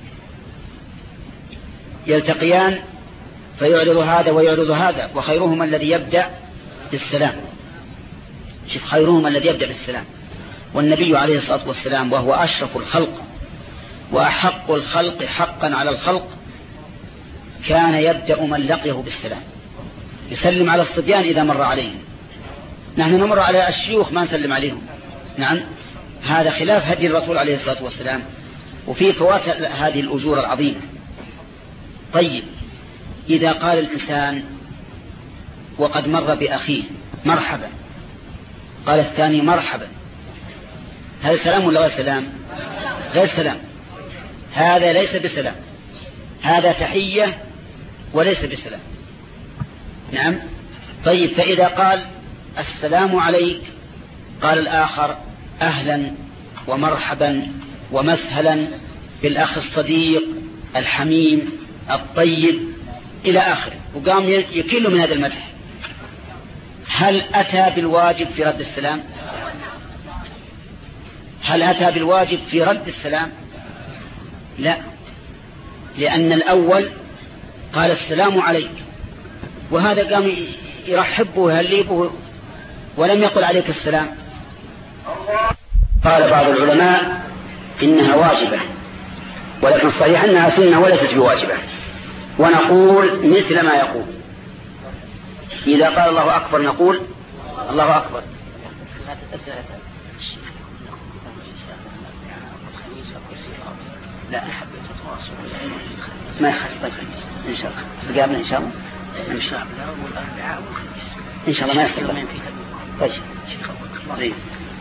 يلتقيان فيعرض هذا ويعرض هذا، وخيرهما الذي يبدأ بالسلام. شوف، خيرهما الذي يبدأ بالسلام. والنبي عليه الصلاة والسلام وهو أشرف الخلق وأحق الخلق حقا على الخلق كان يبدأ من لقيه بالسلام، يسلم على الصبيان إذا مر عليهم. نحن نمر على الشيوخ ما نسلم عليهم. نعم، هذا خلاف هدي الرسول عليه الصلاة والسلام، وفي فوات هذه الأجور العظيمة. طيب، إذا قال الإنسان وقد مر بأخيه مرحبا، قال الثاني مرحبا، هذا سلام ولا غير سلام؟ غير سلام، هذا ليس بسلام، هذا تحية وليس بسلام. نعم. طيب، فإذا قال السلام عليك، قال الآخر أهلا ومرحبا ومسهلا بالأخ الصديق الحميم الطيب إلى آخره، وقام يكل من هذا المدح، هل أتى بالواجب في رد السلام؟ هل أتى بالواجب في رد السلام؟ لا، لأن الأول قال السلام عليك، وهذا قام يرحبه ويهليبه ولم يقل عليك السلام. قال بعض العلماء إنها واجبة، ولكن الصحيح أنها سنة وليست بواجبة. ونقول مثل ما يقول، إذا قال الله أكبر نقول الله أكبر. لا ما يخالف. طيب إن شاء الله تقابلنا إن شاء الله إن شاء الله إن شاء الله ما يخالف. طيب زين.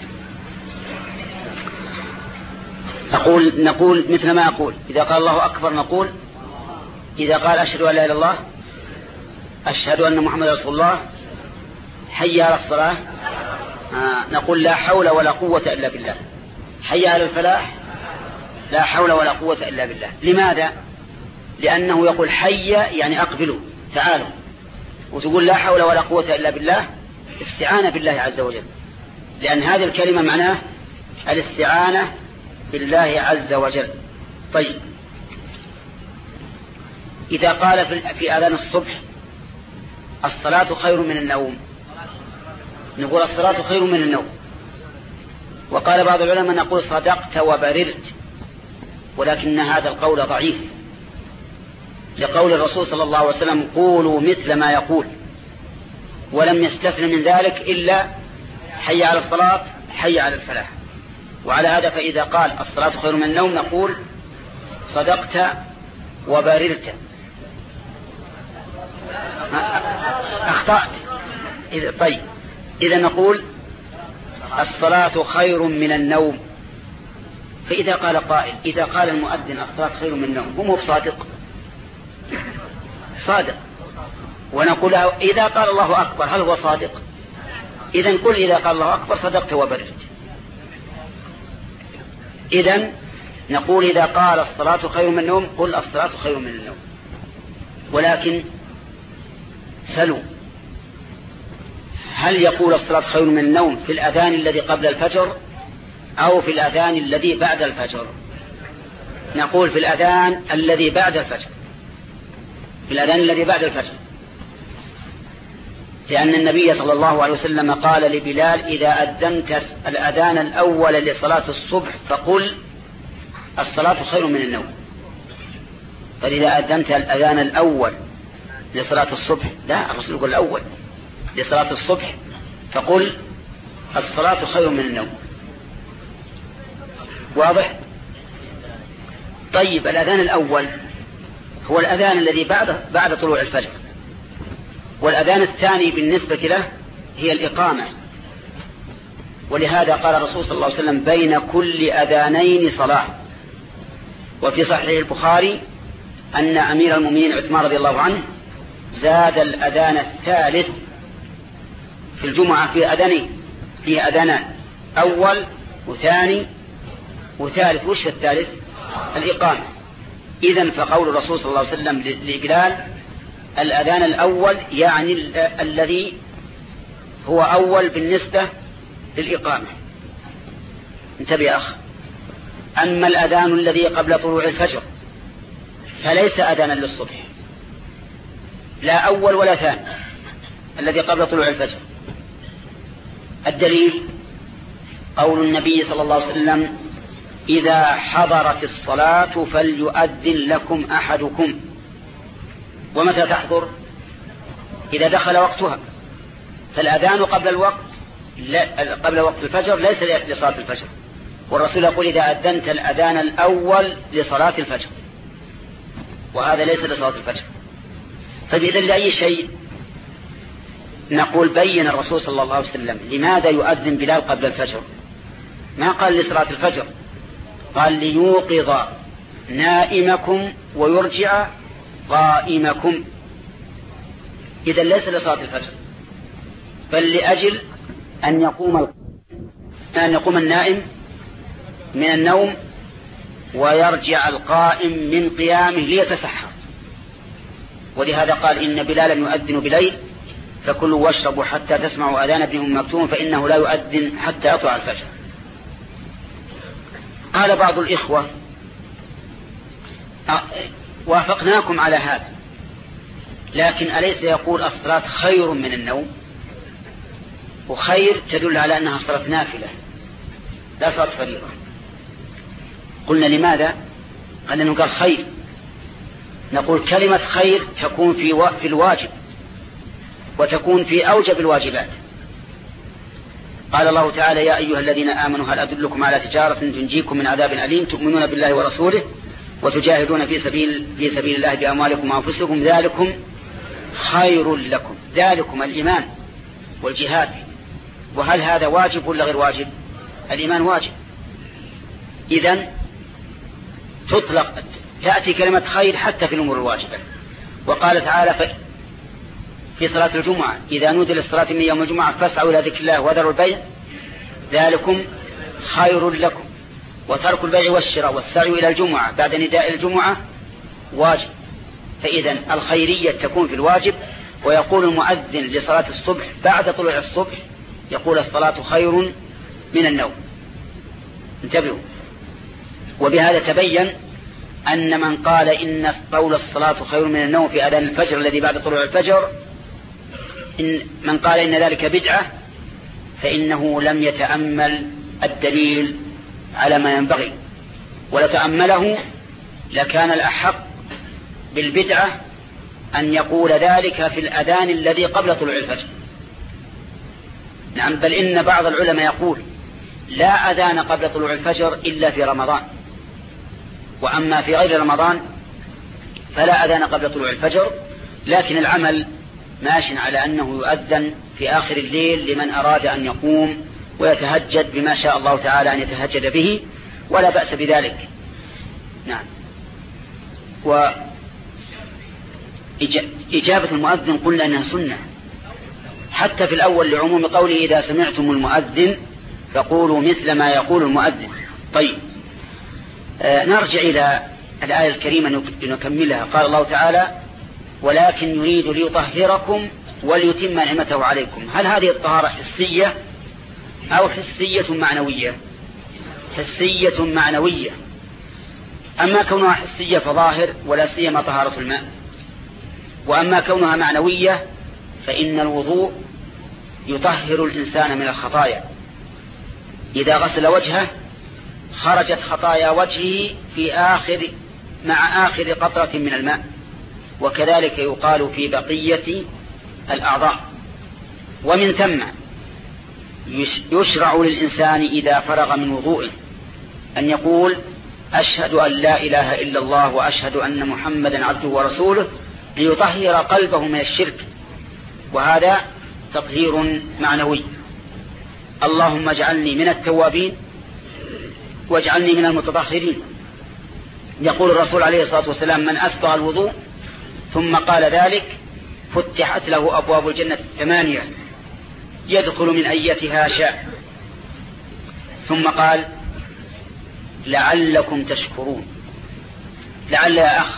نقول نقول مثل ما أقول، إذا قال الله أكبر نقول، إذا قال أشهد أن لا إله إلا الله، أشهد أن محمد رسول الله، حي على الصلاة، آه نقول لا حول ولا قوة إلا بالله، حي على الفلاح، لا حول ولا قوة إلا بالله. لماذا؟ لأنه يقول حي يعني أقبلوا تعالوا، وتقول لا حول ولا قوة إلا بالله استعانة بالله عز وجل، لأن هذه الكلمة معناه الاستعانة بالله عز وجل. طيب إذا قال في آذان الصبح الصلاة خير من النوم نقول الصلاة خير من النوم. وقال بعض العلماء نقول صدقت وبررت، ولكن هذا القول ضعيف، لقول الرسول صلى الله عليه وسلم قولوا مثل ما يقول، ولم يستثن من ذلك إلا حي على الصلاة حي على الفلاح. وعلى هذا فإذا قال الصلاة خير من النوم نقول صدقت وبررت. أخطأت. طيب إذا نقول الصلاة خير من النوم. فإذا قال قائل، إذا قال المؤذن الصلاة خير من النوم هم صادق صادق، ونقول إذا قال الله أكبر هل هو صادق؟ إذا نقول إذا قال الله أكبر صدقت وبررت. إذا نقول إذا قال الصلاة خير من النوم قل الصلاة خير من النوم. ولكن سلوا، هل يقول الصلاة خير من النوم في الأذان الذي قبل الفجر أو في الأذان الذي بعد الفجر؟ نقول في الأذان الذي بعد الفجر، في الأذان الذي بعد الفجر، لأن النبي صلى الله عليه وسلم قال لبلال إذا أذنت الأذان الأول لصلاة الصبح فقل الصلاة خير من النوم. فإذا أذنت الأذان الأول لصلاة الصبح، لا الرسول يقول الأول لصلاة الصبح فقل الصلاة خير من النوم. واضح؟ طيب الأذان الأول هو الأذان الذي بعد بعد طلوع الفجر، والأذان الثاني بالنسبة له هي الإقامة. ولهذا قال الرسول صلى الله عليه وسلم بين كل أذانين صلاة. وفي صحيح البخاري أن أمير المؤمنين عثمان رضي الله عنه زاد الأذان الثالث في الجمعة في أذانين، فيه أذانان أول وثاني وثالث. وش الثالث؟ الإقامة. إذن فقول الرسول صلى الله عليه وسلم لبلال الأذان الأول يعني ال الذي هو أول بالنسبة للإقامة. انتبه يا أخ. أما الأذان الذي قبل طلوع الفجر فليس أذانا للصبح، لا أول ولا ثاني، الذي قبل طلوع الفجر. الدليل قول النبي صلى الله عليه وسلم إذا حضرت الصلاة فليؤذن لكم أحدكم. ومتى تحضر؟ إذا دخل وقتها. فالأذان قبل الوقت لا قبل وقت الفجر ليس لصلاة الفجر، والرسول يقول إذا أذنت الأذان الأول لصلاة الفجر، وهذا ليس لصلاة الفجر. فبإذن لأي شيء نقول بين الرسول صلى الله عليه وسلم لماذا يؤذن بلال قبل الفجر. ما قال لصلاة الفجر، قال ليوقظ نائمكم ويرجع قائمكم. إذن ليس لصلاة الفجر، بل لأجل أن يقوم أن يقوم النائم من النوم ويرجع القائم من قيامه ليتسحر. ولهذا قال إن بلالا يؤذن بليل فكلوا واشربوا حتى تسمعوا أذان ابن أم مكتوم فإنه لا يؤذن حتى يطلع الفجر. قال بعض الإخوة وافقناكم على هذا، لكن أليس يقول الصلاة خير من النوم؟ وخير تدل على أنها صلاة نافلة لا صلاة فريضة. قلنا لماذا؟ قال أنه قال خير. نقول كلمة خير تكون في في الواجب وتكون في أوجب الواجبات. قال الله تعالى يا أيها الذين آمنوا هل أدلكم على تجارة تنجيكم من عذاب أليم تؤمنون بالله ورسوله وتجاهدون في سبيل في سبيل الله بأموالكم وأنفسكم ذلكم خير لكم. ذلكم الإيمان والجهاد. وهل هذا واجب ولا غير واجب؟ الإيمان واجب. إذن تطلق تأتي كلمة خير حتى في الأمور الواجبة. وقال تعالى في صلاة الجمعة إذا نودي للصلاة من يوم الجمعة فاسعوا إلى ذكر الله وذروا البيع ذلكم خير لكم. وترك البيع والشراء والسعي إلى الجمعة بعد نداء الجمعة واجب. فإذا الخيرية تكون في الواجب. ويقول المؤذن لصلاة الصبح بعد طلوع الصبح يقول الصلاة خير من النوم. انتبهوا. وبهذا تبين أن من قال إن قول الصلاة خير من النوم في أذان الفجر الذي بعد طلوع الفجر إن من قال إن ذلك بدعة فإنه لم يتأمل الدليل على ما ينبغي. ولتأمله لكان الأحق بالبدعة أن يقول ذلك في الأذان الذي قبل طلوع الفجر. نعم بل إن بعض العلماء يقول لا أذان قبل طلوع الفجر إلا في رمضان. وأما في غير رمضان فلا أذان قبل طلوع الفجر. لكن العمل ماش على أنه يؤذن في آخر الليل لمن أراد أن يقوم ويتهجد بما شاء الله تعالى أن يتهجد به ولا بأس بذلك. نعم. وإجابة المؤذن قلنا أنها سنة حتى في الأول لعموم قوله إذا سمعتم المؤذن فقولوا مثل ما يقول المؤذن. طيب آه نرجع إلى الآية الكريمة نكملها. قال الله تعالى ولكن يريد ليطهركم وليتم نعمته عليكم. هل هذه الطهارة حسية أو حسية معنوية؟ حسية معنوية. أما كونها حسية فظاهر ولا سيما طهارة الماء. وأما كونها معنوية فإن الوضوء يطهر الإنسان من الخطايا. إذا غسل وجهه خرجت خطايا وجهه في آخر مع آخر قطرة من الماء. وكذلك يقال في بقية الأعضاء. ومن ثم يشرع للإنسان إذا فرغ من وضوءه أن يقول أشهد أن لا إله إلا الله وأشهد أن محمدا عبده ورسوله ليطهر قلبه من الشرك. وهذا تطهير معنوي. اللهم اجعلني من التوابين واجعلني من المتطهرين. يقول الرسول عليه الصلاة والسلام من أسبغ الوضوء ثم قال ذلك فتحت له أبواب الجنة الثمانية يدخل من أيتها شاء. ثم قال لعلكم تشكرون. لعل يا أخ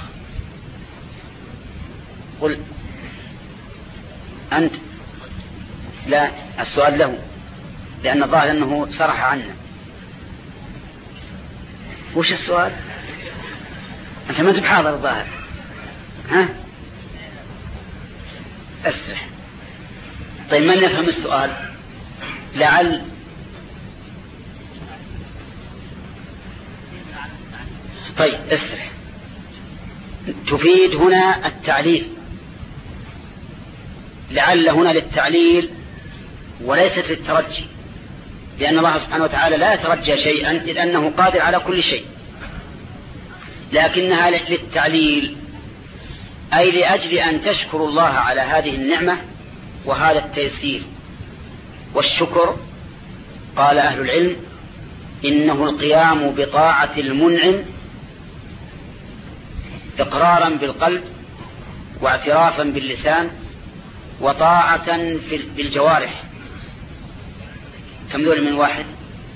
قل أنت. لا السؤال له لأن الظاهر أنه صرح عنا. وش السؤال؟ أنت ما تبحاضر حاضر الظاهر. ها أسرح. طيب من يفهم السؤال؟ لعل طيب اسرح. تفيد هنا التعليل. لعل هنا للتعليل وليست للترجي. لأن الله سبحانه وتعالى لا يترجى شيئا إذ أنه قادر على كل شيء. لكنها للتعليل أي لأجل أن تشكروا الله على هذه النعمة وهذا التيسير. والشكر قال أهل العلم إنه القيام بطاعة المنعم إقرارا بالقلب واعترافا باللسان وطاعة بالجوارح. كم ذول من واحد؟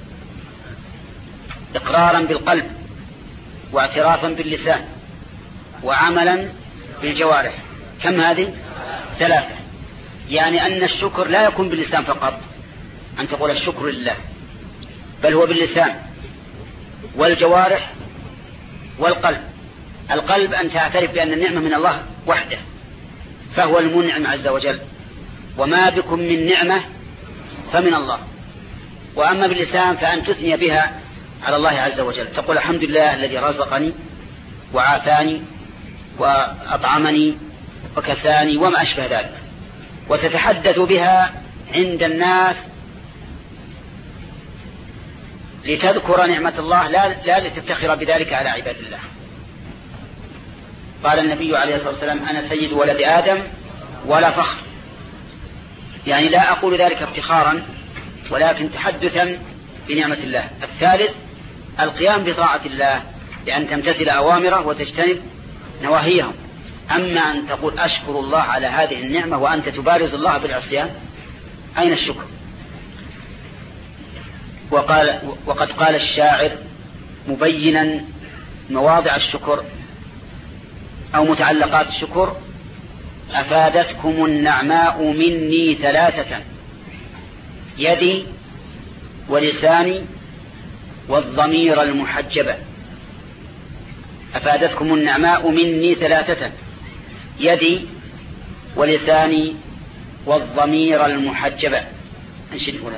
إقرارا بالقلب واعترافا باللسان وعملا بالجوارح. كم هذه؟ ثلاثة. يعني أن الشكر لا يكون باللسان فقط أن تقول الشكر لله بل هو باللسان والجوارح والقلب. القلب أن تعترف بأن النعمة من الله وحده فهو المنعم عز وجل، وما بكم من نعمة فمن الله. وأما باللسان فأن تثني بها على الله عز وجل، تقول الحمد لله الذي رزقني وعافاني وأطعمني وكساني وما أشبه ذلك، وتتحدث بها عند الناس لتذكر نعمة الله، لا, لا لتفتخر بذلك على عباد الله. قال النبي عليه الصلاة والسلام أنا سيد ولد آدم ولا فخر، يعني لا أقول ذلك افتخارا ولكن تحدثا بنعمة الله. الثالث القيام بطاعة الله لأن تمتثل أوامره وتجتنب نواهيهم. أما أن تقول أشكر الله على هذه النعمة وأنت تبارز الله بالعصيان، أين الشكر؟ وقال وقد قال الشاعر مبينا مواضع الشكر أو متعلقات الشكر: أفادتكم النعماء مني ثلاثة، يدي ولساني والضمير المحجبة. أفادتكم النعماء مني ثلاثة، يدي ولساني والضمير المحجبة. انشد لنا.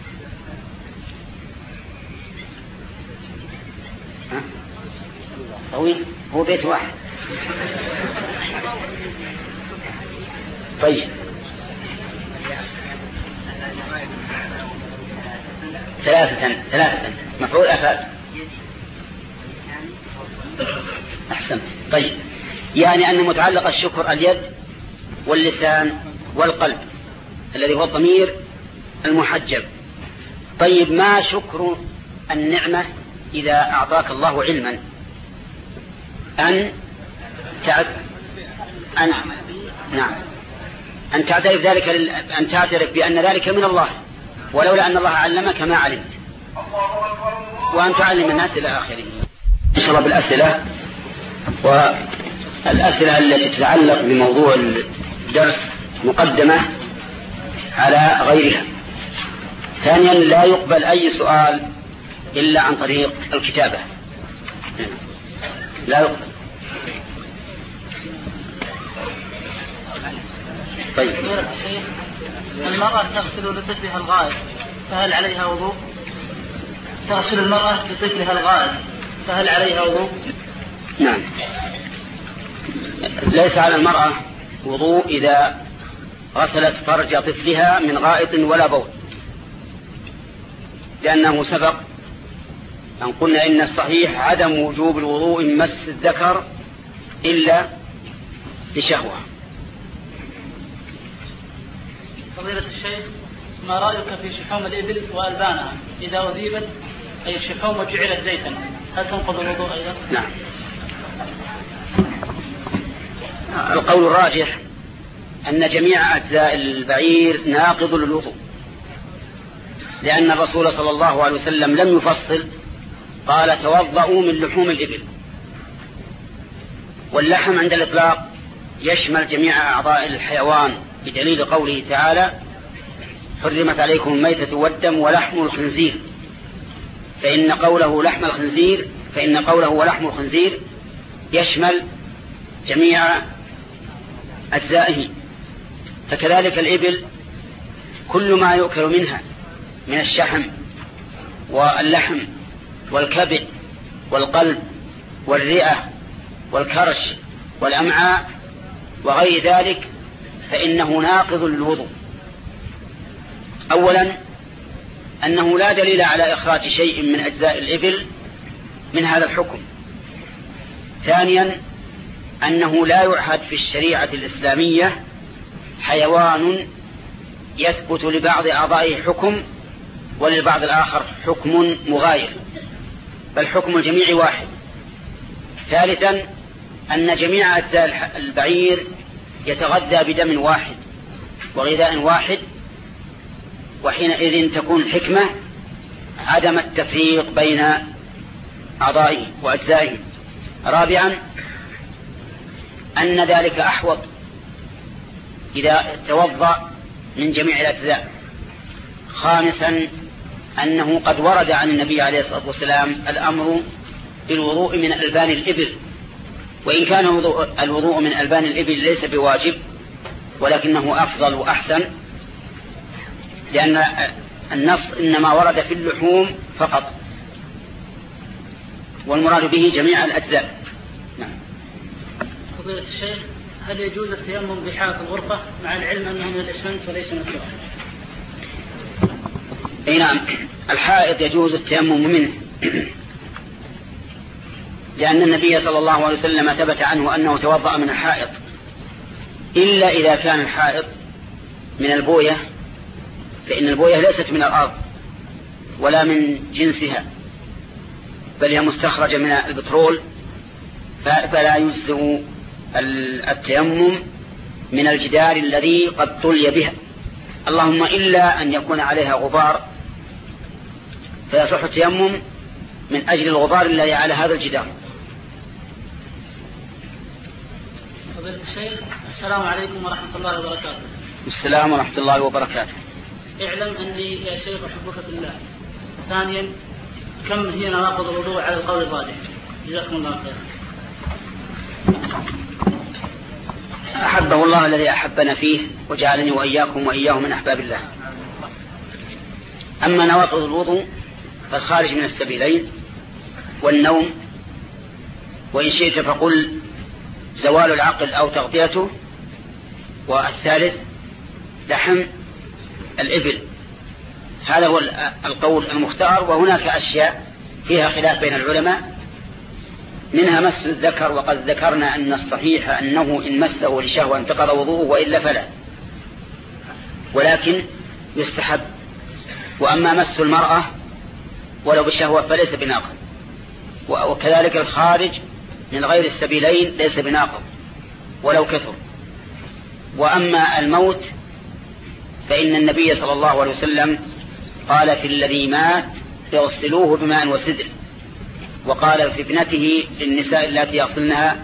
ها طويل، هو بيت واحد. طيب ثلاثة ثلاثة مفعول أفاد. أحسنت. طيب يعني أن متعلق الشكر اليد واللسان والقلب الذي هو الضمير المحجب. طيب ما شكر النعمة إذا أعطاك الله علما؟ أن تعد أن نعم أن تعترف ذلك لل... أن تعترف بأن ذلك من الله، ولولا أن الله علمك ما علمت، وأن تعلم الناس إلى آخره. إن شاء الله بالأسئلة، والأسئلة التي تتعلق بموضوع الدرس مقدمة على غيرها. ثانيا لا يقبل أي سؤال إلا عن طريق الكتابة، لا يقبل. طيب المرأة تغسل لطفلها الغائط فهل عليها وضوء؟ تغسل المرأة لطفلها الغائط فهل عليها وضوء؟ نعم، ليس على المرأة وضوء إذا غسلت فرج طفلها من غائط ولا بول، لأنه سبق أن قلنا إن الصحيح عدم وجوب الوضوء من مس الذكر إلا لشهوة. فضيلة الشيخ، ما رأيك في شحوم الإبل وألبانها إذا أذيبت أي الشحوم وجعلت زيتا، هل تنقض الوضوء أيضا؟ نعم، القول الراجح أن جميع أجزاء البعير ناقض للوضوء، لأن الرسول صلى الله عليه وسلم لم يفصل، قال توضؤوا من لحوم الإبل. واللحم عند الإطلاق يشمل جميع أعضاء الحيوان بدليل قوله تعالى حرمت عليكم الميتة والدم ولحم الخنزير، فإن قوله لحم الخنزير فإن قوله ولحم الخنزير يشمل جميع أجزائه. فكذلك الإبل كل ما يؤكل منها من الشحم واللحم والكبد والقلب والرئة والكرش والأمعاء وغير ذلك فإنه ناقض للوضوء. أولا أنه لا دليل على إخراج شيء من أجزاء الإبل من هذا الحكم. ثانيا أنه لا يعهد في الشريعة الإسلامية حيوان يثبت لبعض أعضائه حكم وللبعض الآخر حكم مغاير، بل حكم الجميع واحد. ثالثا أن جميع أجزاء البعير يتغذى بدم واحد وغذاء واحد، وحينئذ تكون الحكمة عدم التفريق بين أعضائه وأجزائه. رابعا أن ذلك أحوط إذا توضأ من جميع الأجزاء. خامسا أنه قد ورد عن النبي عليه الصلاة والسلام الأمر بالوضوء من ألبان الإبل، وإن كان الوضوء من ألبان الإبل ليس بواجب ولكنه أفضل وأحسن، لأن النص إنما ورد في اللحوم فقط، والمراد به جميع الأجزاء. نعم. فضيلة الشيخ، هل يجوز التيمم بحائط الغرفة مع العلم أنه من الإسمنت وليس من التراب؟ أي نعم، الحائط يجوز التيمم منه، لأن النبي صلى الله عليه وسلم ثبت عنه أنه توضأ من الحائط، إلا إذا كان الحائط من البوية، فإن البوية ليست من الأرض ولا من جنسها، بل هي مستخرجة من البترول، فلا يجزئ التيمم من الجدار الذي قد طلي بها، اللهم إلا أن يكون عليها غبار، فيصح التيمم من أجل الغبار الذي على هذا الجدار. فضيلة الشيخ، السلام عليكم ورحمة الله وبركاته. السلام ورحمة الله وبركاته. اعلم أني يا شيخ أحبك في الله. ثانيا، كم هي نواقض الوضوء على القول الراجح؟ جزاكم الله خيرا. أحبه الله الذي أحبنا فيه وجعلني وإياكم وإياه من أحباب الله. أما نواقض الوضوء فالخارج من السبيلين والنوم، وإن شئت فقل زوال العقل أو تغطيته، والثالث لحم الإبل. هذا هو القول المختار، وهناك أشياء فيها خلاف بين العلماء، منها مس الذكر، وقد ذكرنا أن الصحيح أنه إن مسه لشهوة انتقض وضوءه وإلا فلا، ولكن يستحب. وأما مس المرأة ولو بشهوة فليس بناقض، وكذلك الخارج من غير السبيلين ليس بناقض ولو كثر. وأما الموت فإن النبي صلى الله عليه وسلم قال في الذي مات يغسلوه بماء وسدر، وقال في ابنته للنساء التي يغسلنها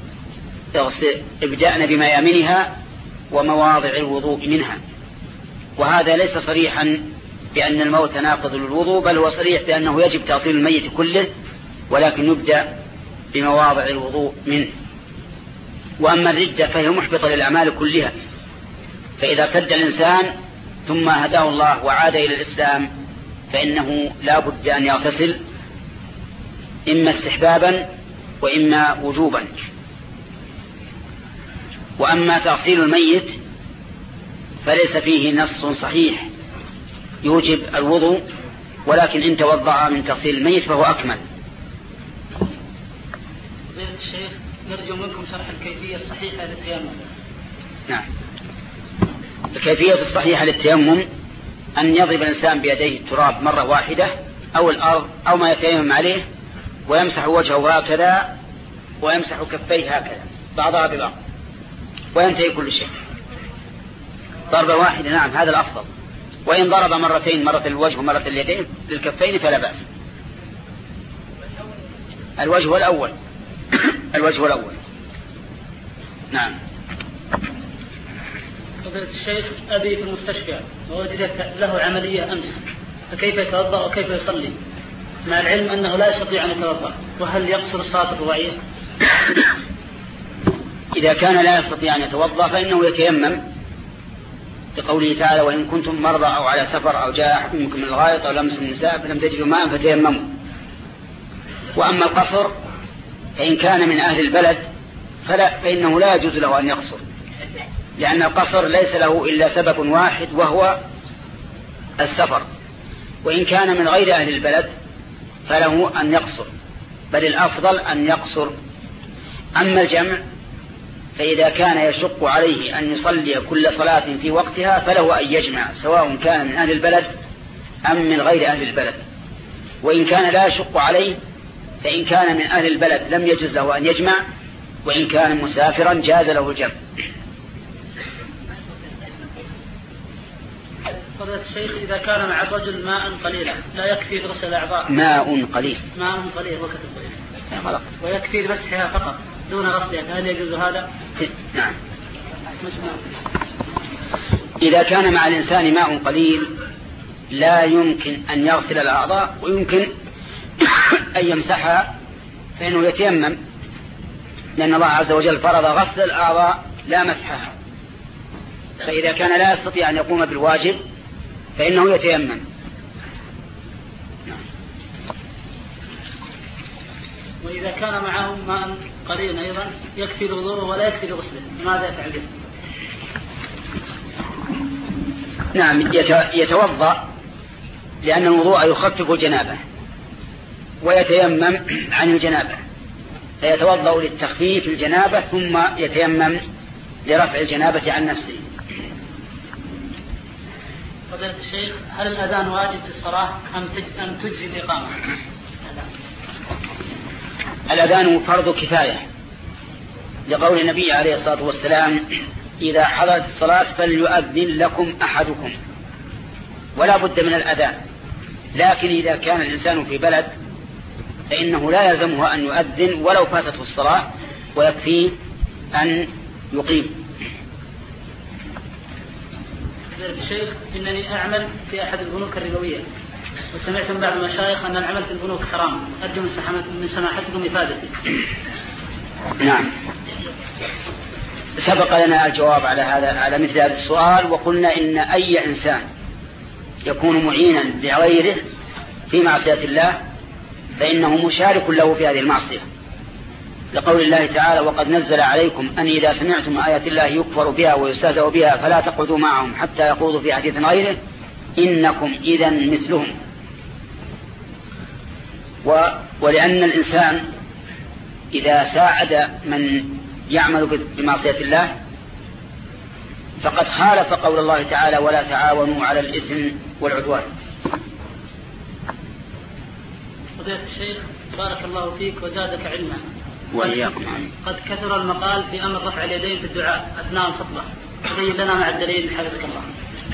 ابدأن بميامنها ومواضع الوضوء منها. وهذا ليس صريحا بأن الموت ناقض للوضوء، بل هو صريح بأنه يجب تغسيل الميت كله، ولكن يبدأ بمواضع الوضوء منه. وأما الردة فهي محبطة للأعمال كلها، فإذا ارتد الإنسان ثم هداه الله وعاد إلى الإسلام فإنه لا بد أن يغتسل، إما استحبابا وإما وجوبا. وأما تغسيل الميت فليس فيه نص صحيح يوجب الوضوء، ولكن إن توضأ من تغسيل الميت فهو أكمل. فضيلة الشيخ، نرجو منكم شرح الكيفية الصحيحة للتيمم. نعم. الكيفية الصحيحة للتيمم أن يضرب الإنسان بيديه التراب مرة واحدة أو الأرض أو ما يتيمم عليه، ويمسح وجهه هكذا ويمسح كفيه هكذا بعضها ببعض، وينتهي كل شيء. ضربة واحدة، نعم هذا الأفضل. وإن ضرب مرتين، مرة الوجه ومرة اليدين للكفين فلا بأس. الوجه الأول الوجه الأول نعم. فضيلة الشيخ، أبي في المستشفى ووجدت له عملية أمس، فكيف يتوضأ وكيف يصلي مع العلم أنه لا يستطيع أن يتوضأ؟ وهل يقصر الصلاة الرباعية؟ إذا كان لا يستطيع أن يتوضأ فإنه يتيمم لقوله تعالى وإن كنتم مرضى أو على سفر أو جاء أحد منكم من الغائط أو لمس النساء فلم تجدوا ماء فتيمموا. وأما القصر فإن كان من أهل البلد فلا، فإنه لا يجوز له أن يقصر، لأن القصر ليس له إلا سبب واحد وهو السفر. وإن كان من غير أهل البلد فله أن يقصر، بل الأفضل أن يقصر. أما الجمع فإذا كان يشق عليه أن يصلي كل صلاة في وقتها فله أن يجمع، سواء كان من أهل البلد أم من غير أهل البلد. وإن كان لا يشق عليه فإن كان من أهل البلد لم يجوز له أن يجمع، وإن كان مسافرا جاز له الجمع. فضيلة الشيخ، إذا كان مع الرجل ماء قليلا لا يكفي غسل الأعضاء؟ ماء قليل ماء قليل وكتب قليل ويكفي مسحها فقط دون غسلها، هل يجوز هذا؟ نعم. إذا كان مع الإنسان ماء قليل لا يمكن أن يغسل الأعضاء ويمكن أن يمسحها فإنه يتيمم، لأن الله عز وجل فرض غسل الأعضاء لا مسحها. فإذا كان لا يستطيع أن يقوم بالواجب فإنه يتيمم. وإذا كان معه ماء قليل أيضا يكفي الوضوء ولا يكفي لغسله، ماذا يفعل به؟ نعم، يتوضأ لأن الوضوء يخفف الجنابة ويتيمم عن الجنابة، فيتوضأ للتخفيف الجنابة ثم يتيمم لرفع الجنابة عن نفسه. فضيلة الشيخ، هل الأذان واجب في الصلاة أم تجزي الإقامة؟ الأذان فرض كفاية لقول النبي عليه الصلاة والسلام: إذا حضرت الصلاة فليؤذن لكم أحدكم، ولا بد من الأذان. لكن إذا كان الإنسان في بلد فإنه لا يلزمه أن يؤذن ولو فاتته الصلاة، ويكفيه أن يقيم. الشيخ، إنني أعمل في أحد البنوك الربوية، وسمعت من بعض المشايخ أن العمل في البنوك حرام، أرجو من سماحتكم إفادتي. نعم، سبق لنا الجواب على هذا على مثل هذا السؤال، وقلنا إن أي إنسان يكون معينا لغيره في معصية الله فإنه مشارك له في هذه المعصية، لقول الله تعالى: وقد نزل عليكم أن إذا سمعتم آيات الله يكفر بها ويستهزأ بها فلا تقعدوا معهم حتى يخوضوا في حديث غيره إنكم إذا مثلهم. و... ولأن الإنسان إذا ساعد من يعمل بمعصية الله فقد خالف قول الله تعالى: ولا تعاونوا على الإثم والعدوان. فضيلة الشيخ، بارك الله فيك وزادك علما. وإياكم. قد كثر المقال في أمر رفع اليدين في الدعاء أثناء الخطبة، تبين لنا مع الدليل حفظك الله.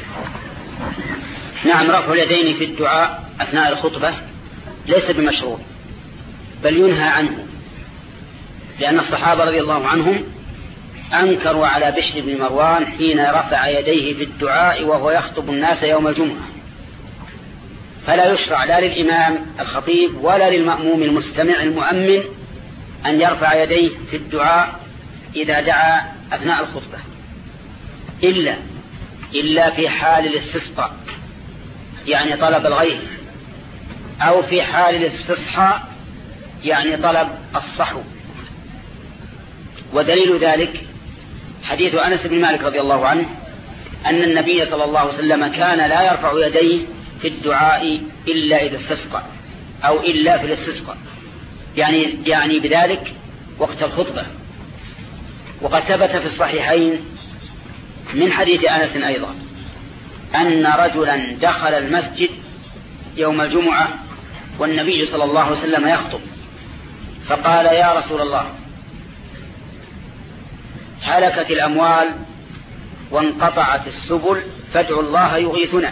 نعم، رفع اليدين في الدعاء أثناء الخطبة ليس بمشروع، بل ينهى عنه، لأن الصحابة رضي الله عنهم أنكروا على بشر بن مروان حين رفع يديه في الدعاء وهو يخطب الناس يوم الجمعة. فلا يشرع لا للإمام الخطيب ولا للمأموم المستمع المؤمن أن يرفع يديه في الدعاء إذا دعا أثناء الخطبة، إلا إلا في حال الاستسقاء، يعني طلب الغيث، أو في حال الاستصحاء، يعني طلب الصحو. ودليل ذلك حديث أنس بن مالك رضي الله عنه أن النبي صلى الله عليه وسلم كان لا يرفع يديه في الدعاء إلا إذا استسقى، أو إلا في الاستسقاء، يعني يعني بذلك وقت الخطبة. وقد ثبت في الصحيحين من حديث أنس أيضا أن رجلا دخل المسجد يوم الجمعة والنبي صلى الله عليه وسلم يخطب، فقال: يا رسول الله، هلكت الأموال وانقطعت السبل فادعوا الله يغيثنا.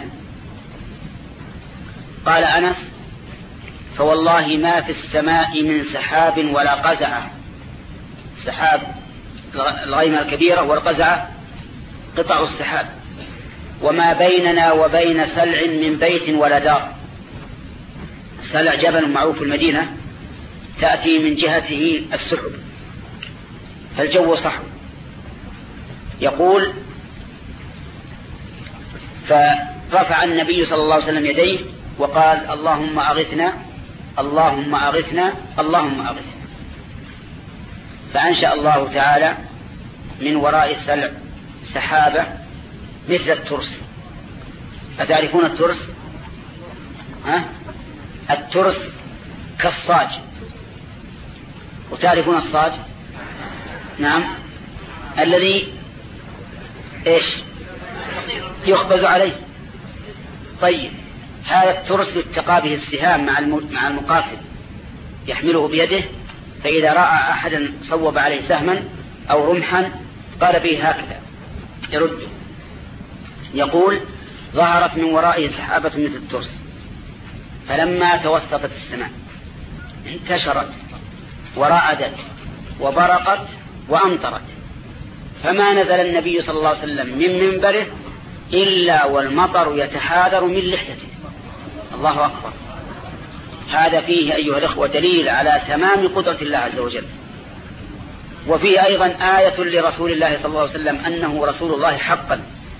قال أنس: فوالله ما في السماء من سحاب ولا قزعة. سحاب الغيمة الكبيرة، والقزعة قطع السحاب. وما بيننا وبين سلع من بيت ولا دار. سلع جبل معروف في المدينة تأتي من جهته السحب، فالجو صحو. يقول: فرفع النبي صلى الله عليه وسلم يديه وقال: اللهم أغثنا اللهم أغثنا اللهم أغثنا. فأنشأ الله تعالى من وراء السلع سحابة مثل الترس. أتعرفون الترس؟ ها؟ الترس كالصاج. وتعرفون الصاج؟ نعم، الذي إيش يخبز عليه. طيب، هذا الترس يتقى به السهام مع المقاتل، يحمله بيده، فإذا رأى أحدا صوب عليه سهما أو رمحا قال به هكذا يرده. يقول: ظهرت من ورائه سحابة مثل الترس، فلما توسطت السماء انتشرت ورعدت وبرقت وأمطرت، فما نزل النبي صلى الله عليه وسلم من منبره إلا والمطر يتحاذر من لحيته. الله أكبر. هذا فيه أيها الأخوة دليل على تمام قدرة الله عز وجل، وفيه أيضا آية لرسول الله صلى الله عليه وسلم أنه رسول الله حقا،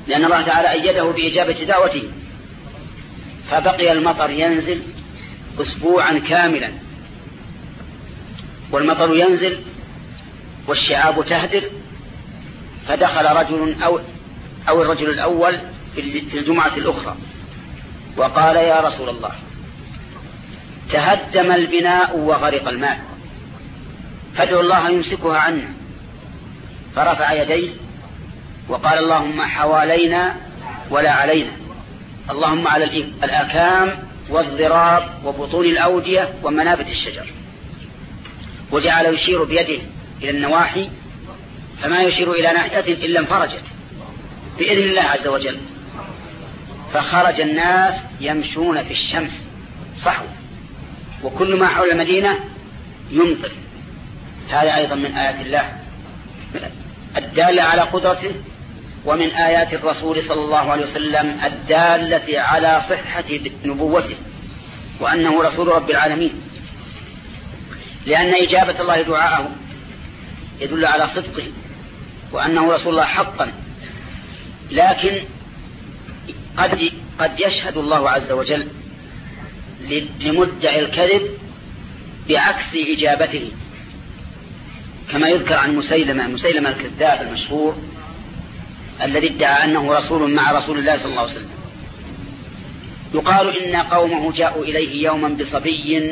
لأن الله تعالى أيده بإجابة دعوته، فبقي المطر ينزل أسبوعا كاملا، والمطر ينزل والشعاب تهدر، فدخل رجل أو, أو الرجل الأول في الجمعة الأخرى وقال: يا رسول الله، تهدم البناء وغرق الماء، فادعوا الله يمسكها عنا. فرفع يديه وقال: اللهم حوالينا ولا علينا، اللهم على الآكام والضراب وبطون الأودية ومنابت الشجر. وجعل يشير بيده إلى النواحي، فما يشير إلى ناحية إلا انفرجت بإذن الله عز وجل، فخرج الناس يمشون في الشمس صحوا، وكل ما حول المدينة يمطر. هذا أيضا من آيات الله الدالة على قدرته، ومن آيات الرسول صلى الله عليه وسلم الدالة على صحة نبوته وأنه رسول رب العالمين، لأن إجابة الله دعاءه يدل على صدقه وأنه رسول الله حقا. لكن قد قد يشهد الله عز وجل لمدعي الكذب بعكس إجابته، كما يذكر عن مسيلمة مسيلمة الكذاب المشهور الذي ادعى أنه رسول مع رسول الله صلى الله عليه وسلم. يقال إن قومه جاءوا إليه يوما بصبي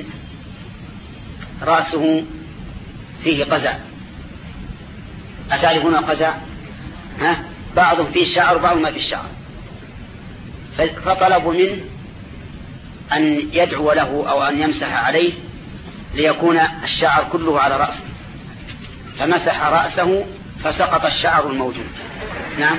رأسه فيه قزع. أتعرفون القزع؟ ها؟ بعضهم فيه شعر وبعضهم ما فيه شعر، فطلبوا منه أن يدعو له أو أن يمسح عليه ليكون الشعر كله على رأسه، فمسح رأسه فسقط الشعر الموجود. نعم.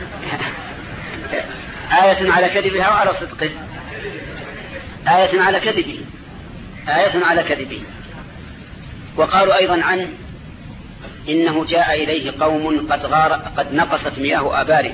آية على كذبها وعلى صدقه، آية على كذبه، آية على كذبه. وقالوا أيضا عنه إنه جاء إليه قوم قد, غار قد نقصت مياه آباره،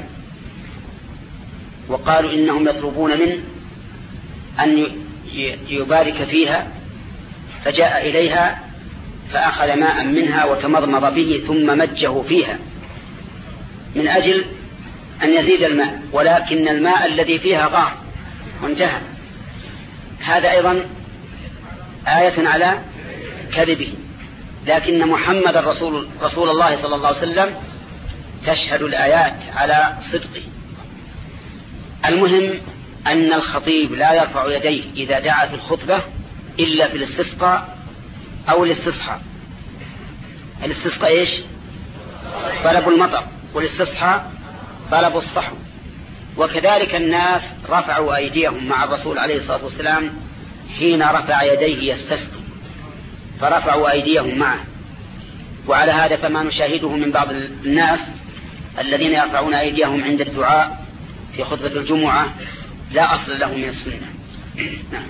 وقالوا إنهم يطلبون منه أن يبارك فيها، فجاء إليها فأخذ ماء منها وتمضمض به ثم مجه فيها من أجل أن يزيد الماء، ولكن الماء الذي فيها غار وانتهى. هذا أيضا آية على كذبه. لكن محمد رسول, رسول الله صلى الله عليه وسلم تشهد الآيات على صدقه. المهم أن الخطيب لا يرفع يديه إذا دعا في الخطبة إلا في الاستسقاء أو الاستصحاء. الاستسقاء إيش؟ طلب المطر، والاستصحاء طلب الصحو. وكذلك الناس رفعوا أيديهم مع الرسول عليه الصلاة والسلام حين رفع يديه يستسقي، فرفعوا أيديهم معه. وعلى هذا فما نشاهده من بعض الناس الذين يرفعون أيديهم عند الدعاء في خطبة الجمعة لا أصل له من السنة. نعم.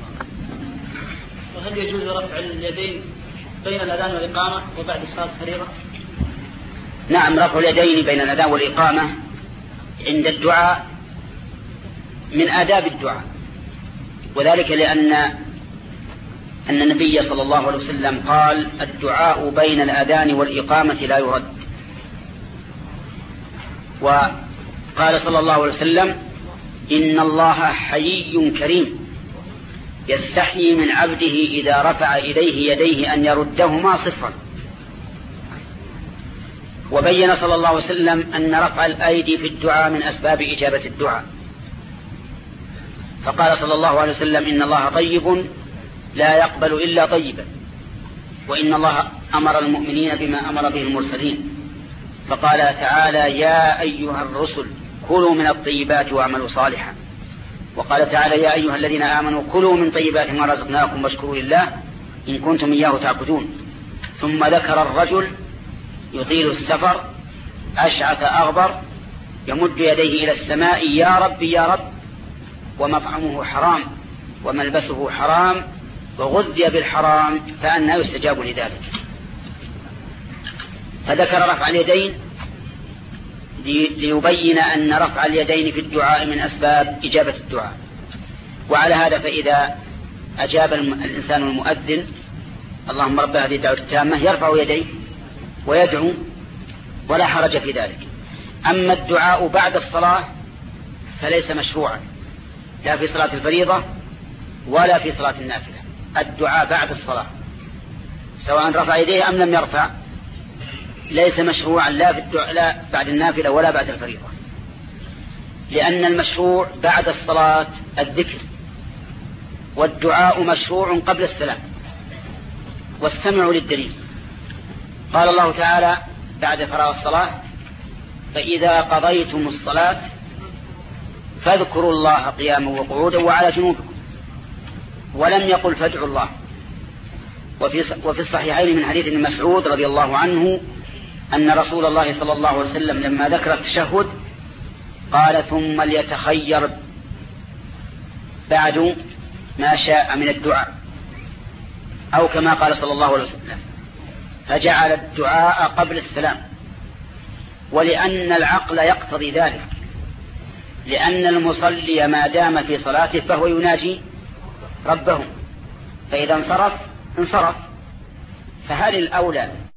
وهل يجوز رفع اليدين بين الأذان والإقامة وبعد صلاة الفريضة؟ نعم، رفع اليدين بين الأذان والإقامة عند الدعاء من آداب الدعاء، وذلك لأن أن النبي صلى الله عليه وسلم قال: الدعاء بين الأذان والإقامة لا يرد. وقال صلى الله عليه وسلم: إن الله حيي كريم يستحيي من عبده إذا رفع إليه يديه أن يردهما صفرا. وبين صلى الله عليه وسلم أن رفع الأيدي في الدعاء من أسباب إجابة الدعاء، فقال صلى الله عليه وسلم: إن الله طيب لا يقبل إلا طيبا، وإن الله أمر المؤمنين بما أمر به المرسلين، فقال تعالى: يا أيها الرسل كلوا من الطيبات واعملوا صالحا. وقال تعالى: يا أيها الذين آمنوا كلوا من طيبات ما رزقناكم واشكروا لله إن كنتم إياه تعبدون. ثم ذكر الرجل يطيل السفر أشعث أغبر يمد يديه إلى السماء: يا رب يا رب، ومطعمه حرام وملبسه حرام وغذي بالحرام فأنى يستجاب لذلك. فذكر رفع اليدين ليبين أن رفع اليدين في الدعاء من أسباب إجابة الدعاء. وعلى هذا فإذا أجاب الإنسان المؤذن: اللهم رب هذه الدعوة التامة، يرفع يديه ويدعو ولا حرج في ذلك. أما الدعاء بعد الصلاة فليس مشروعا لا في صلاة الفريضة ولا في صلاة النافلة. الدعاء بعد الصلاة سواء رفع يديه أم لم يرفع ليس مشروعا لا في الدعاء لا بعد النافلة ولا بعد الفريضة، لأن المشروع بعد الصلاة الذكر، والدعاء مشروع قبل السلام. واستمعوا للدليل. قال الله تعالى بعد فراغ الصلاة: فإذا قضيتم الصلاة فاذكروا الله قياما وقعودا وعلى جنوبكم، ولم يقل فادعوا الله. وفي وفي الصحيحين من حديث ابن مسعود رضي الله عنه أن رسول الله صلى الله عليه وسلم لما ذكر التشهد قال: ثم ليتخير بعد ما شاء من الدعاء، أو كما قال صلى الله عليه وسلم، فجعل الدعاء قبل السلام. ولأن العقل يقتضي ذلك، لأن المصلي ما دام في صلاته فهو يناجي ربه، فإذا انصرف انصرف. فهل الأولى